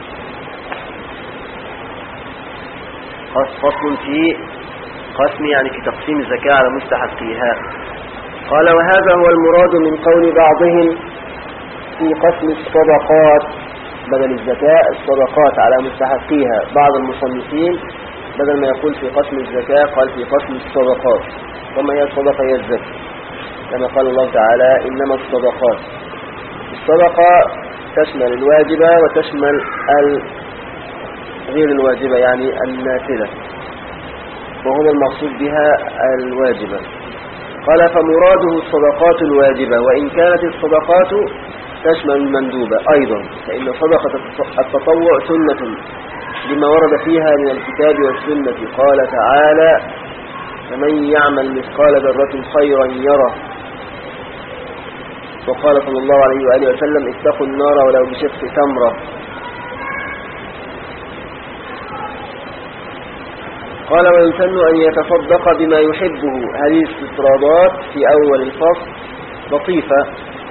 فصل في قسم يعني في تقسيم الزكاة على مستحقيها. قال وهذا هو المراد من قول بعضهم في قسم الصدقات بدل الزكاة الصدقات على مستحقيها. بعض المصنفين بدل ما يقول في قسم الزكاة قال في قسم الصدقات، ثم هي الصدقة هي الزكاة، كما قال الله تعالى إنما الصدقات. الصدقة تشمل الواجبة وتشمل غير الواجبة يعني النافلة، وهنا المقصود بها الواجبة. قال فمراده الصدقات الواجبة، وإن كانت الصدقات تشمل المندوبة أيضا، فإن صدقة التطوع سنة لما ورد فيها من الكتاب والسنة. قال تعالى فمن يعمل مثقال ذرة خيرا يره، وقال صلى الله عليه وآله وسلم اتقوا النار ولو بشق تمرة. قال ويسن أن يتصدق بما يحبه. هذه الاستطرادات في أول الفصل لطيفة،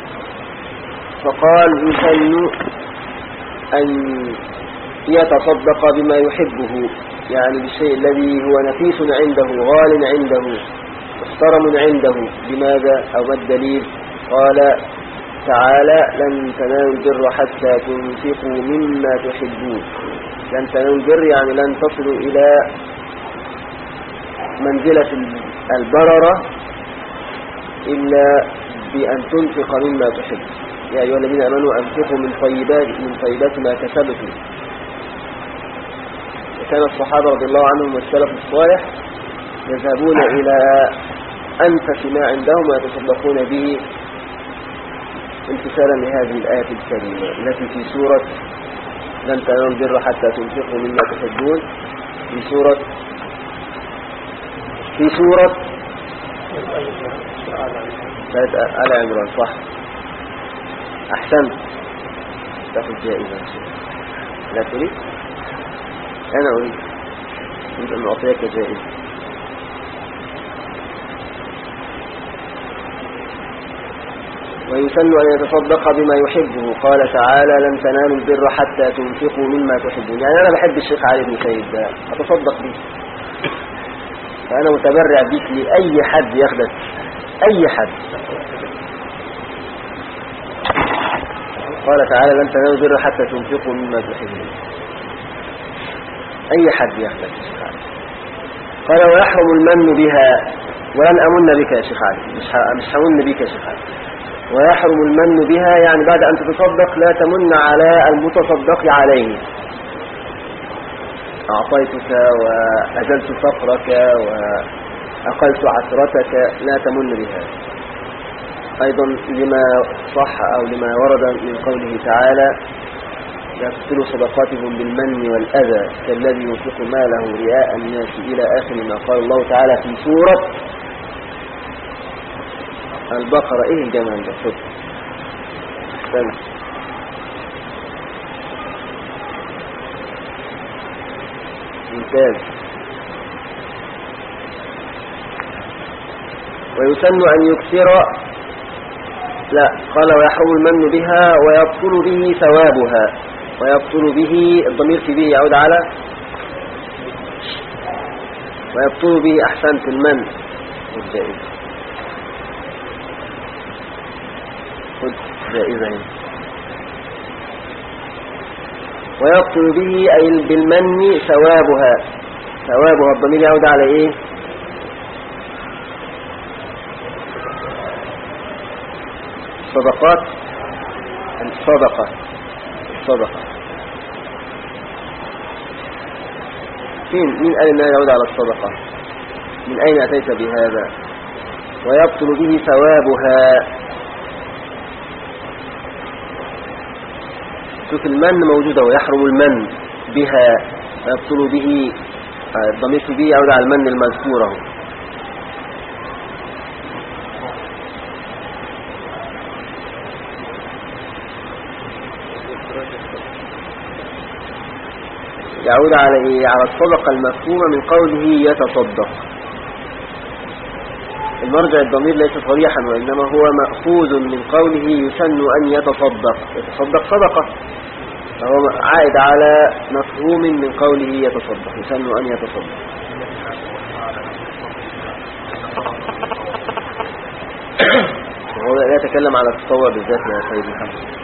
فقال يسن أن يتصدق بما يحبه، يعني بالشيء الذي هو نفيس عنده غال عنده محترم عنده. لماذا أو ما الدليل؟ قال تعالى لن تنالوا البر حتى تنفقوا مما تحبون. لن تنالوا البر يعني لن تصلوا إلى منزلة البررة إلا بأن تنفق مما تحب. يا أيها الذين آمنوا أنفقوا من طيبات من طيبات ما كسبتم. وكان الصحابة رضي الله عنهم والسلف الصالح يذهبون إلى أنفس ما عندهم ويتصدقون به امتثالا لهذه الآية الكريمة التي في سورة لن تنالوا البر حتى تنفقوا مما تحبون، في سورة في سورة آل عمران. صح، أحسنت، تأخذ جائزة. لا تريد؟ أنا أريد أريد أن أعطيك جائزة. ويسن أن يتصدق بما يحبه. قال تعالى لن تنالوا البر حتى تنفقوا مما تحبون. يعني أنا بحب الشيخ علي بن سيد ده أتصدق به، فأنا متبرع بك لأي حد ياخدك، أي حد. قال تعالى لن تنالوا البر حتى تنفقوا مما تحبون، أي حد ياخدك. قال ويحرم المن بها. ولن أمن بك يا شيخ علي، مش مش همن بك يا شيخ علي. ويحرم المن بها يعني بعد أن تتصدق لا تمن على المتصدق عليه. أعطيتك وأزلت فقرك وأقلت عثرتك لا تمن بها. أيضا لما صح أو لما ورد من قوله تعالى لا تبطلوا صدقاتكم بالمن والأذى كالذي ينفق ماله رئاء الناس إلى آخر ما قال الله تعالى في سورة البقرة. إيه الجمال ده؟ صدق استنى ممتاز. ويسن أن يكثر لا قال ويحرم المن بها ويبطل به ثوابها. ويبطل به الضمير في به يعود على ويبطل به أحسنت المن والجائزة. خذ جائزة هنا. ويبطل به أي بالمن ثوابها. ثوابها الضمير يعود على إيه؟ صدقات الصدقة الصدقة مين مين قال إنها يعود على الصدقة؟ من أين أتيت بهذا؟ ويبطل به ثوابها. شوف المن موجودة ويحرم المن بها ويبطل به الضمير به يعود على المن المذكوره. يعود على إيه؟ على الصدقة المفهومة من قوله يتصدق. المرجع الضمير ليس صريحا وإنما هو مأخوذ من قوله يسن أن يتصدق. يتصدق صدقة فهو عائد على مفهوم من قوله يتصدق يسن أن يتصدق. وهو لا يتكلم على التطوع بالذات يا سيد محمد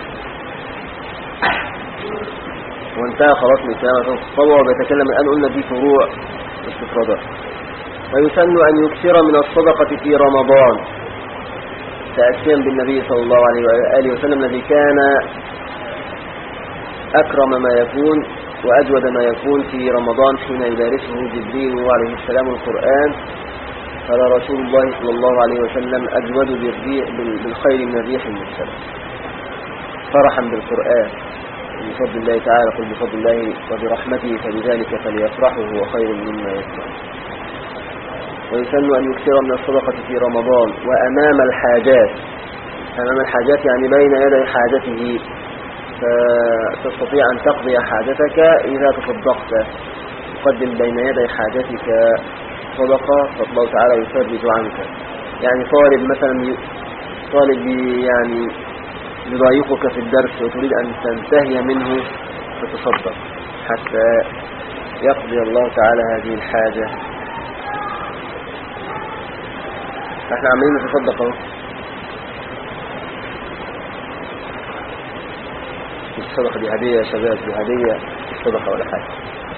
وانتهى خلاص من كلام التطوع بيتكلم الآن قلنا دي فروع استفرادات. ويسن أن يكثر من الصدقة في رمضان تأسيا بالنبي صلى الله عليه وآله وسلم الذي كان أكرم ما يكون وأجود ما يكون في رمضان حين يدارسه جبريل عليه السلام القرآن. قال رسول الله صلى الله عليه وسلم أجود بالخير من الريح المرسلة فرحا بالقرآن بفضل الله تعالى قل بفضل الله وبرحمته فبذلك فليفرحوا هو خير مما يسمعون. ويسن أن يكثر من الصدقة في رمضان وأمام الحاجات. أمام الحاجات يعني بين يدي حاجته فتستطيع أن تقضي حاجتك إذا تصدقت. تقدم بين يدي حاجتك صدقة فالله تعالى يفرج عنك. يعني طالب مثلا طالب يعني يضايقك في الدرس وتريد أن تنتهي منه فتصدق حتى يقضي الله تعالى هذه الحاجة. احنا عمالين نتصدق اهو. الصدقة دي هدية يا شباب، دي هدية الصدقة ولا حاجة.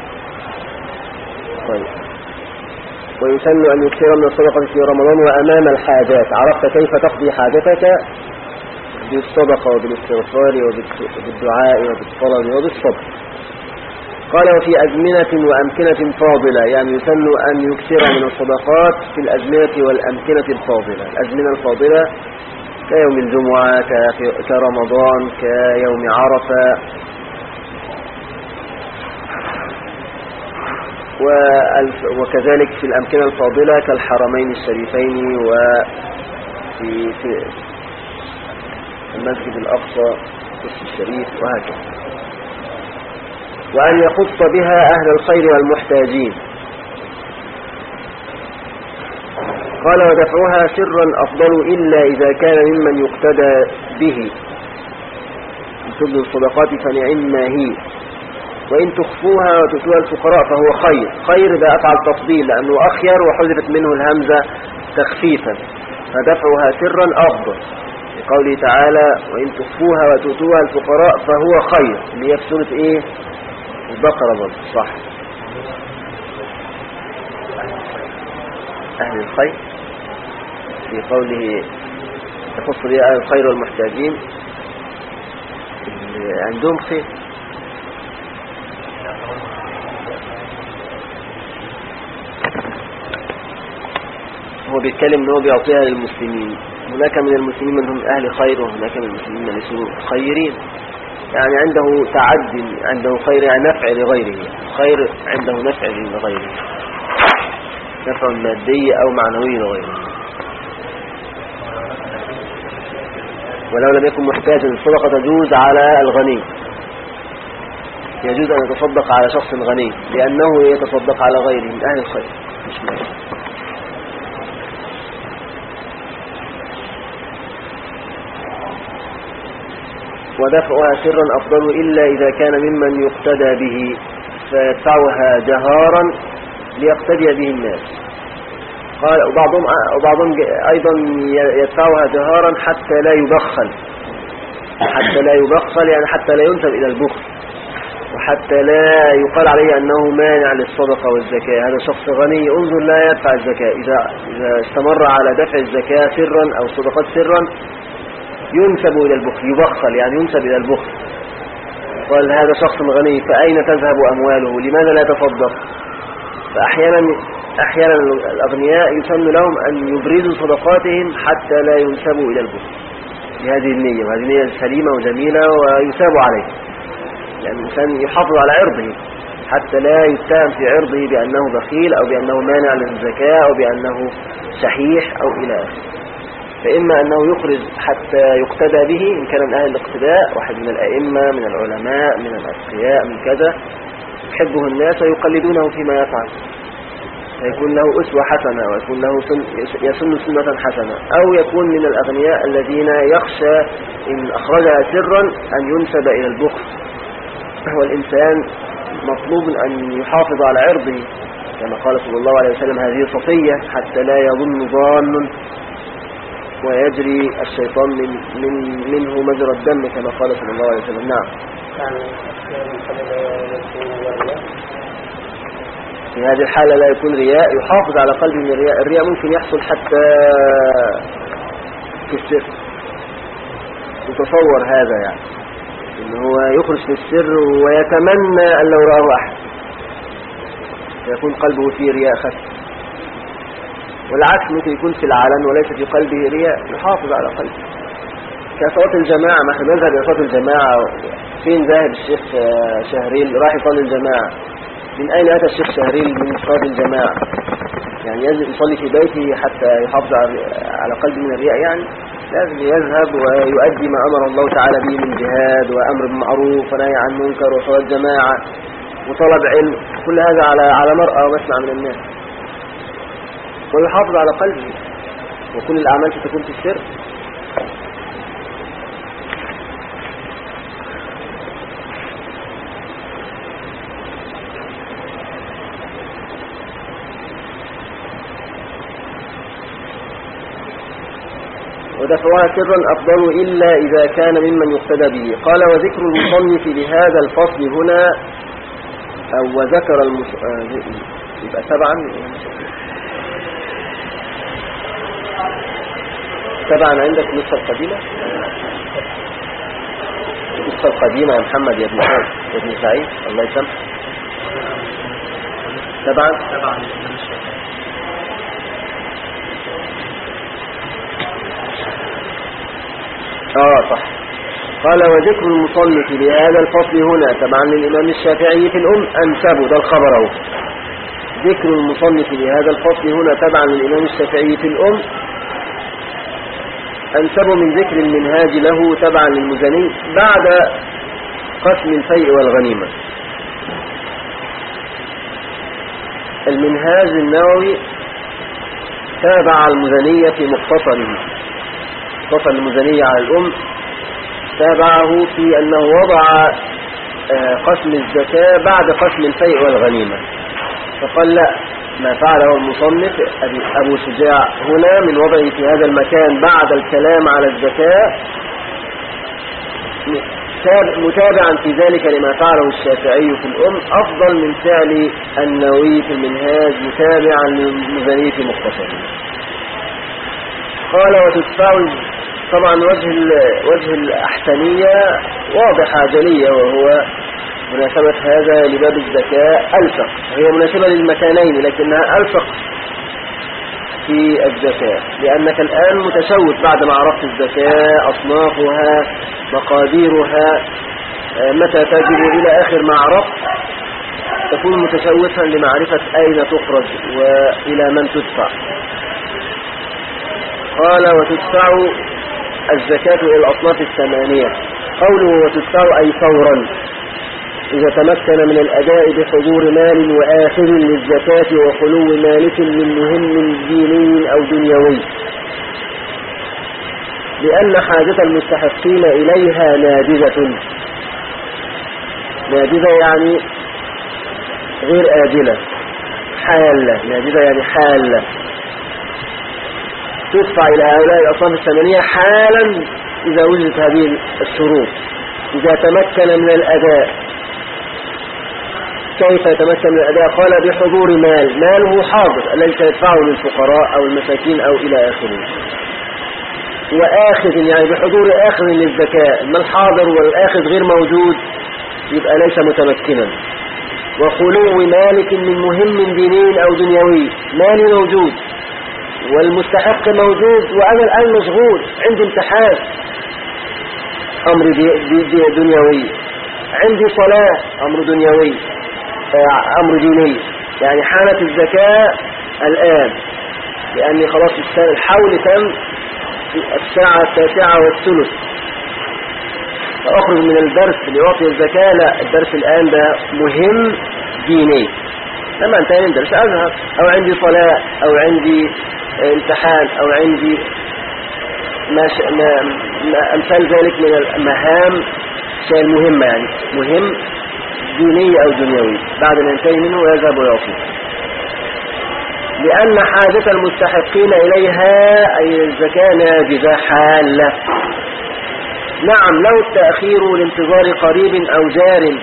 طيب ويسن أن يكثر من الصدقة في رمضان وأمام الحاجات. عرفت كيف تقضي حاجتك؟ بالصدقة وبالاستغفار وبالدعاء وبالطلب وبالصبر. قال وفي أزمنة وأمكنة فاضلة، يعني يسن أن يكثر من الصدقات في الأزمنة والأمكنة الفاضلة. الأزمنة الفاضلة كيوم الجمعة كرمضان كيوم عرفة. وكذلك في الأمكنة الفاضلة كالحرمين الشريفين وفي في المسجد الأقصى الشريف وهكذا. وأن يخص بها أهل الخير والمحتاجين. قال ودفعها سرا أفضل إلا إذا كان ممن يقتدى به. تبدو الصدقات فنعم ما هي، وإن تخفوها وتؤتوها الفقراء فهو خير. خير ده أفعل تفضيل لأنه أخير وحذفت منه الهمزة تخفيفا، فدفعها سرا أفضل لقوله تعالى وإن تخفوها وتؤتوها الفقراء فهو خير، اللي هي في سورة إيه؟ البقرة برضه صح. أهل الخير في قوله يخص بها الخير والمحتاجين اللي عندهم خير. هو بيتكلم ان هو بيعطيها للمسلمين، هناك من المسلمين من هم اهل خير وهناك من المسلمين من ليسوا خيرين، يعني عنده تعد، عنده خير يعني نفع لغيره، خير عنده نفع لغيره، نفع مادي او معنوي لغيره. ولو لم يكن محتاجا الصدقة تجوز على الغني، يجوز أن يتصدق على شخص غني لأنه يتصدق على غيره من أهل الخير مش مال. ودفعها سرا أفضل إلا إذا كان ممن يقتدى به، فيدفعها جهارا ليقتدي به الناس. قال وبعضهم وبعضهم أيضا يدفعها جهارا حتى لا يبخل، حتى لا يبخل يعني حتى لا ينسب إلى البخل، وحتى لا يقال عليه أنه مانع للصدقة والزكاة. هذا شخص غني انظر لا يدفع الزكاة، إذا إذا استمر على دفع الزكاة سرا أو صدقات سرا ينسب إلى البخل، يبخل يعني ينسب إلى البخل. قال هذا شخص غني فأين تذهب أمواله؟ لماذا لا تصدق؟ فأحيانا أحيانا الأغنياء يسن لهم أن يبرزوا صدقاتهم حتى لا ينسبوا إلى البخل بهذه النية، وهذه النية سليمة وجميلة ويثاب عليه، يعني الإنسان يحافظ على عرضه حتى لا يتهم في عرضه بأنه بخيل أو بأنه مانع للزكاة أو بأنه شحيح أو إلى آخره. فإما أنه يخرج حتى يقتدى به إن كان من أهل الاقتداء، واحد من الأئمة من العلماء من الأتقياء من كذا يحبه الناس ويقلدونه فيما يفعل، يكون له أسوة حسنة ويكون له سن يسن سنة حسنة. أو يكون من الأغنياء الذين يخشى إن أخرجها سرا أن ينسب إلى البخل. هو الإنسان مطلوب أن يحافظ على عرضه كما قال صلى الله عليه وسلم هذه صفية حتى لا يظن ظان ويجري الشيطان من من منه مجرى الدم كما قال صلى الله عليه وسلم. نعم. في هذه الحالة لا يكون رياء، يحافظ على قلبه من الرياء. الرياء ممكن يحصل حتى في السر، يتصور هذا يعني إنه هو يخرج في السر ويتمنى أن لو رآه أحد فيكون قلبه فيه رياء خفي، والعكس ممكن يكون في العلن وليس في قلبه رياء، يحافظ على قلبه. كصلاة الجماعة، ما احنا نذهب إلى صلاة الجماعة، فين ذاهب الشيخ شهريل راح يصلي الجماعة؟ من أين أتى الشيخ شهريل من صلاة الجماعة؟ يعني يصلي في بيته حتى يحافظ على قلبه من الرياء؟ يعني لازم يذهب ويؤدي ما أمر الله تعالى به من جهاد وأمر بالمعروف ونهي عن منكر وصلاة جماعة وطلب علم، كل هذا على على مرأى ومسمع من الناس، ويحافظ على قلبه، وكل الأعمال ستكون في السر. ودفعها سرا أفضل إلا إذا كان ممن يقتدى به. قال وذكر المصنف لهذا الفصل هنا أو وذكر المص... يبقى سبعا سبعا عندك النسخة القديمة، النسخة القديمة يا محمد يا ابن سعيد يا ابن سعيد الله يسامحك. سبعا سبعا اه صح. قال وذكر المصنف لهذا الفصل هنا تبعا للإمام الشافعي في الأم أنسبه، ده الخبر اهو. ذكر المصنف لهذا الفصل هنا تبعا للإمام الشافعي في الأم أنسبه من ذكر المنهاج له تبعا للمزني بعد قسم الفيء والغنيمة. المنهاج النووي تابع المزني في مختصره، مختصر المزني على الأم تابعه في أنه وضع قسم الزكاة بعد قسم الفيء والغنيمة، فقال لا، ما فعله المصنف أبو شجاع هنا من وضعه في هذا المكان بعد الكلام على الزكاة متابعا في ذلك لما فعله الشافعي في الأم أفضل من فعل النووي في المنهاج متابعا للمزني في مختصره. قال وتدفع طبعا وجه وجه الأحسنية واضحة جلية، وهو مناسبة هذا لباب الزكاة ألفق، هي مناسبة للمكانين لكنها ألفق في الزكاة، لأنك الآن متشوف بعد ما عرفت الزكاة أصنافها مقاديرها متى تجب إلى آخر ما عرفت، تكون متشوفا لمعرفة أين تخرج وإلى من تدفع. قال وتدفع الزكاة إلى الأصناف الثمانية. قوله وتدفع أي فورا إذا تمكن من الأداء بحضور مال وآخذ للزكاة وخلو مالك من مهم ديني أو دنيوي، لأن حاجة المستحقين إليها نادزة. نادزة يعني غير آجلة، حالة. نادزة يعني حالة. تدفع إلى هؤلاء الأصناف الثمانية حالا إذا وجدت هذه الشروط. إذا تمكن من الأداء. كيف يتمكن من الأداء؟ قال بحضور مال، ماله حاضر الذي سيدفعه للفقراء أو المساكين أو إلى آخره. وآخذ يعني بحضور آخذ للزكاة، ما الحاضر والآخذ غير موجود يبقى ليس متمكنا. وخلو مالك من مهم ديني أو دنيوي، مالي موجود والمستحق موجود وأنا الآن مشغول عندي امتحان أمر دي دي دي دنيوي، عندي صلاة أمر دنيوي، أمر ديني، يعني حانت الزكاة الآن لأني خلاص الحول تم في الساعة التاسعة والثلث، فأخرج من الدرس لأعطي الزكاة. لا، الدرس الآن ده مهم ديني، لما انتهي من درس أذهب، أو عندي صلاة أو عندي امتحان أو عندي ما ش... ما... ما أمثال ذلك من المهام شيء مهمة، يعني مهم ديني أو دنيوي، بعد ما ينتهي منه يذهب ويعطي. لأن حاجة المستحقين إليها أي الزكاة ناجزة حالة. نعم، لو التأخير لانتظار قريب أو جار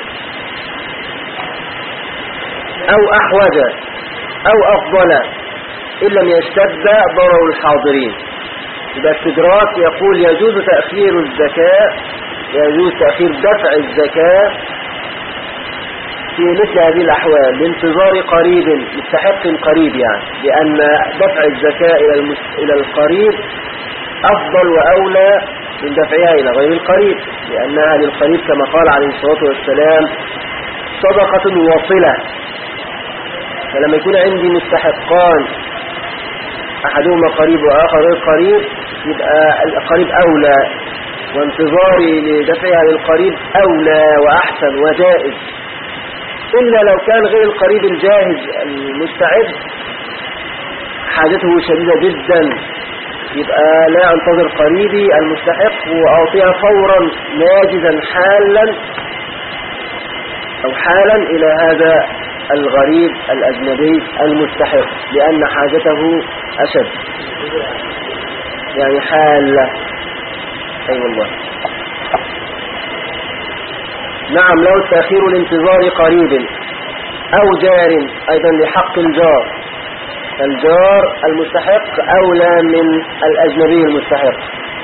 أو أحوج أو أفضل إن لم يشتد ضرر الحاضرين. إذا استدراك يقول يجوز تأخير الزكاة، يجوز تأخير دفع الزكاة في مثل هذه الأحوال لانتظار قريب، مستحق قريب، يعني لأن دفع الزكاة إلى المس... إلى القريب أفضل وأولى من دفعها إلى غير القريب، لأنها للقريب كما قال عليه الصلاة والسلام صدقة واصلة. فلما يكون عندي مستحقان أحدهما قريب وآخر غير قريب يبقى القريب أولى، وانتظاري لدفعها للقريب أولى وأحسن وجائز. إلا لو كان غير القريب الجاهز المستعد حاجته شديدة جدا، يبقى لا أنتظر قريبي المستحق وأعطيها فورا ناجزا حالا أو حالا إلى هذا الغريب الأجنبي المستحق، لأن حاجته أشد، يعني حالة. أي أيوة والله. نعم، لو التأخير لانتظار قريب أو جار، أيضا لحق الجار، الجار المستحق أولى من الأجنبي المستحق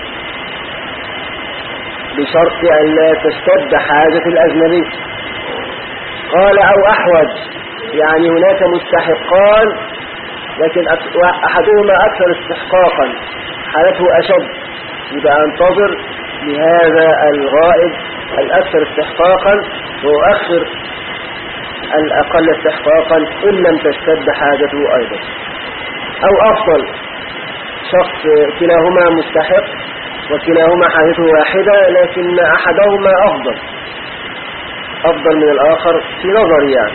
بشرط أن لا تشتد حاجة الأجنبي. قال أو أحوج، يعني هناك مستحقان لكن أحدهما أكثر استحقاقا حالته أشد، يبقى أنتظر لهذا الغائب الأكثر استحقاقا وأؤخر الأقل استحقاقا إن لم تشتد حاجته أيضا. أو أفضل، شخص كلاهما مستحق وكلاهما حاجته واحدة لكن أحدهما أفضل أفضل من الآخر في نظري، يعني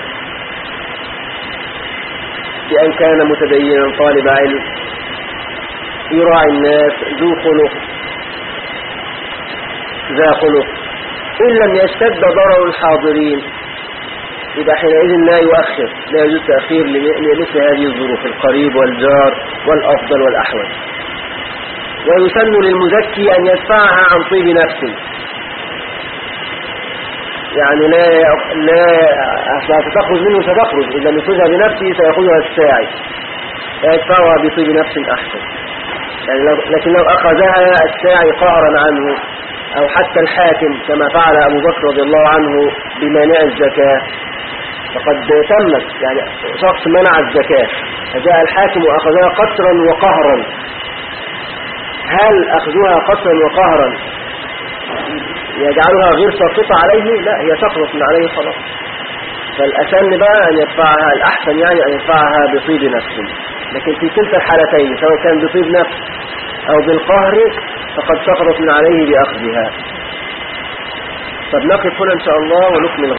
بأن كان متدينا طالب علم يراعي الناس ذو خلق ذا خلق، إن لم يشتد ضرر الحاضرين يبقى حينئذ لا يؤخر، لا يجوز تأخير لمثل هذه الظروف، القريب والجار والأفضل والأحوج. ويسن للمزكي أن يدفعها عن طيب نفسه، يعني لا لا ستخرج منه ستخرج، إذا لم يخرجها بنفسه سيأخذها الساعي، فيدفعها بطيب نفس أحسن. يعني لو لكن لو أخذها الساعي قهرا عنه أو حتى الحاكم كما فعل أبو بكر رضي الله عنه بمانع الزكاة فقد تمت، يعني شخص منع الزكاة فجاء الحاكم وأخذها قسرا وقهرا، هل أخذها قسرا وقهرا يجعلها غير ساقطة عليه؟ لا، هي سقطت من عليه خلاص. فالأسن بقى أن يدفعها، الأحسن يعني أن يدفعها بطيب نفس، لكن في كلتا الحالتين سواء كان بطيب نفس أو بالقهر فقد سقطت من عليه بأخذها. طب نقف هنا إن شاء الله ونكمل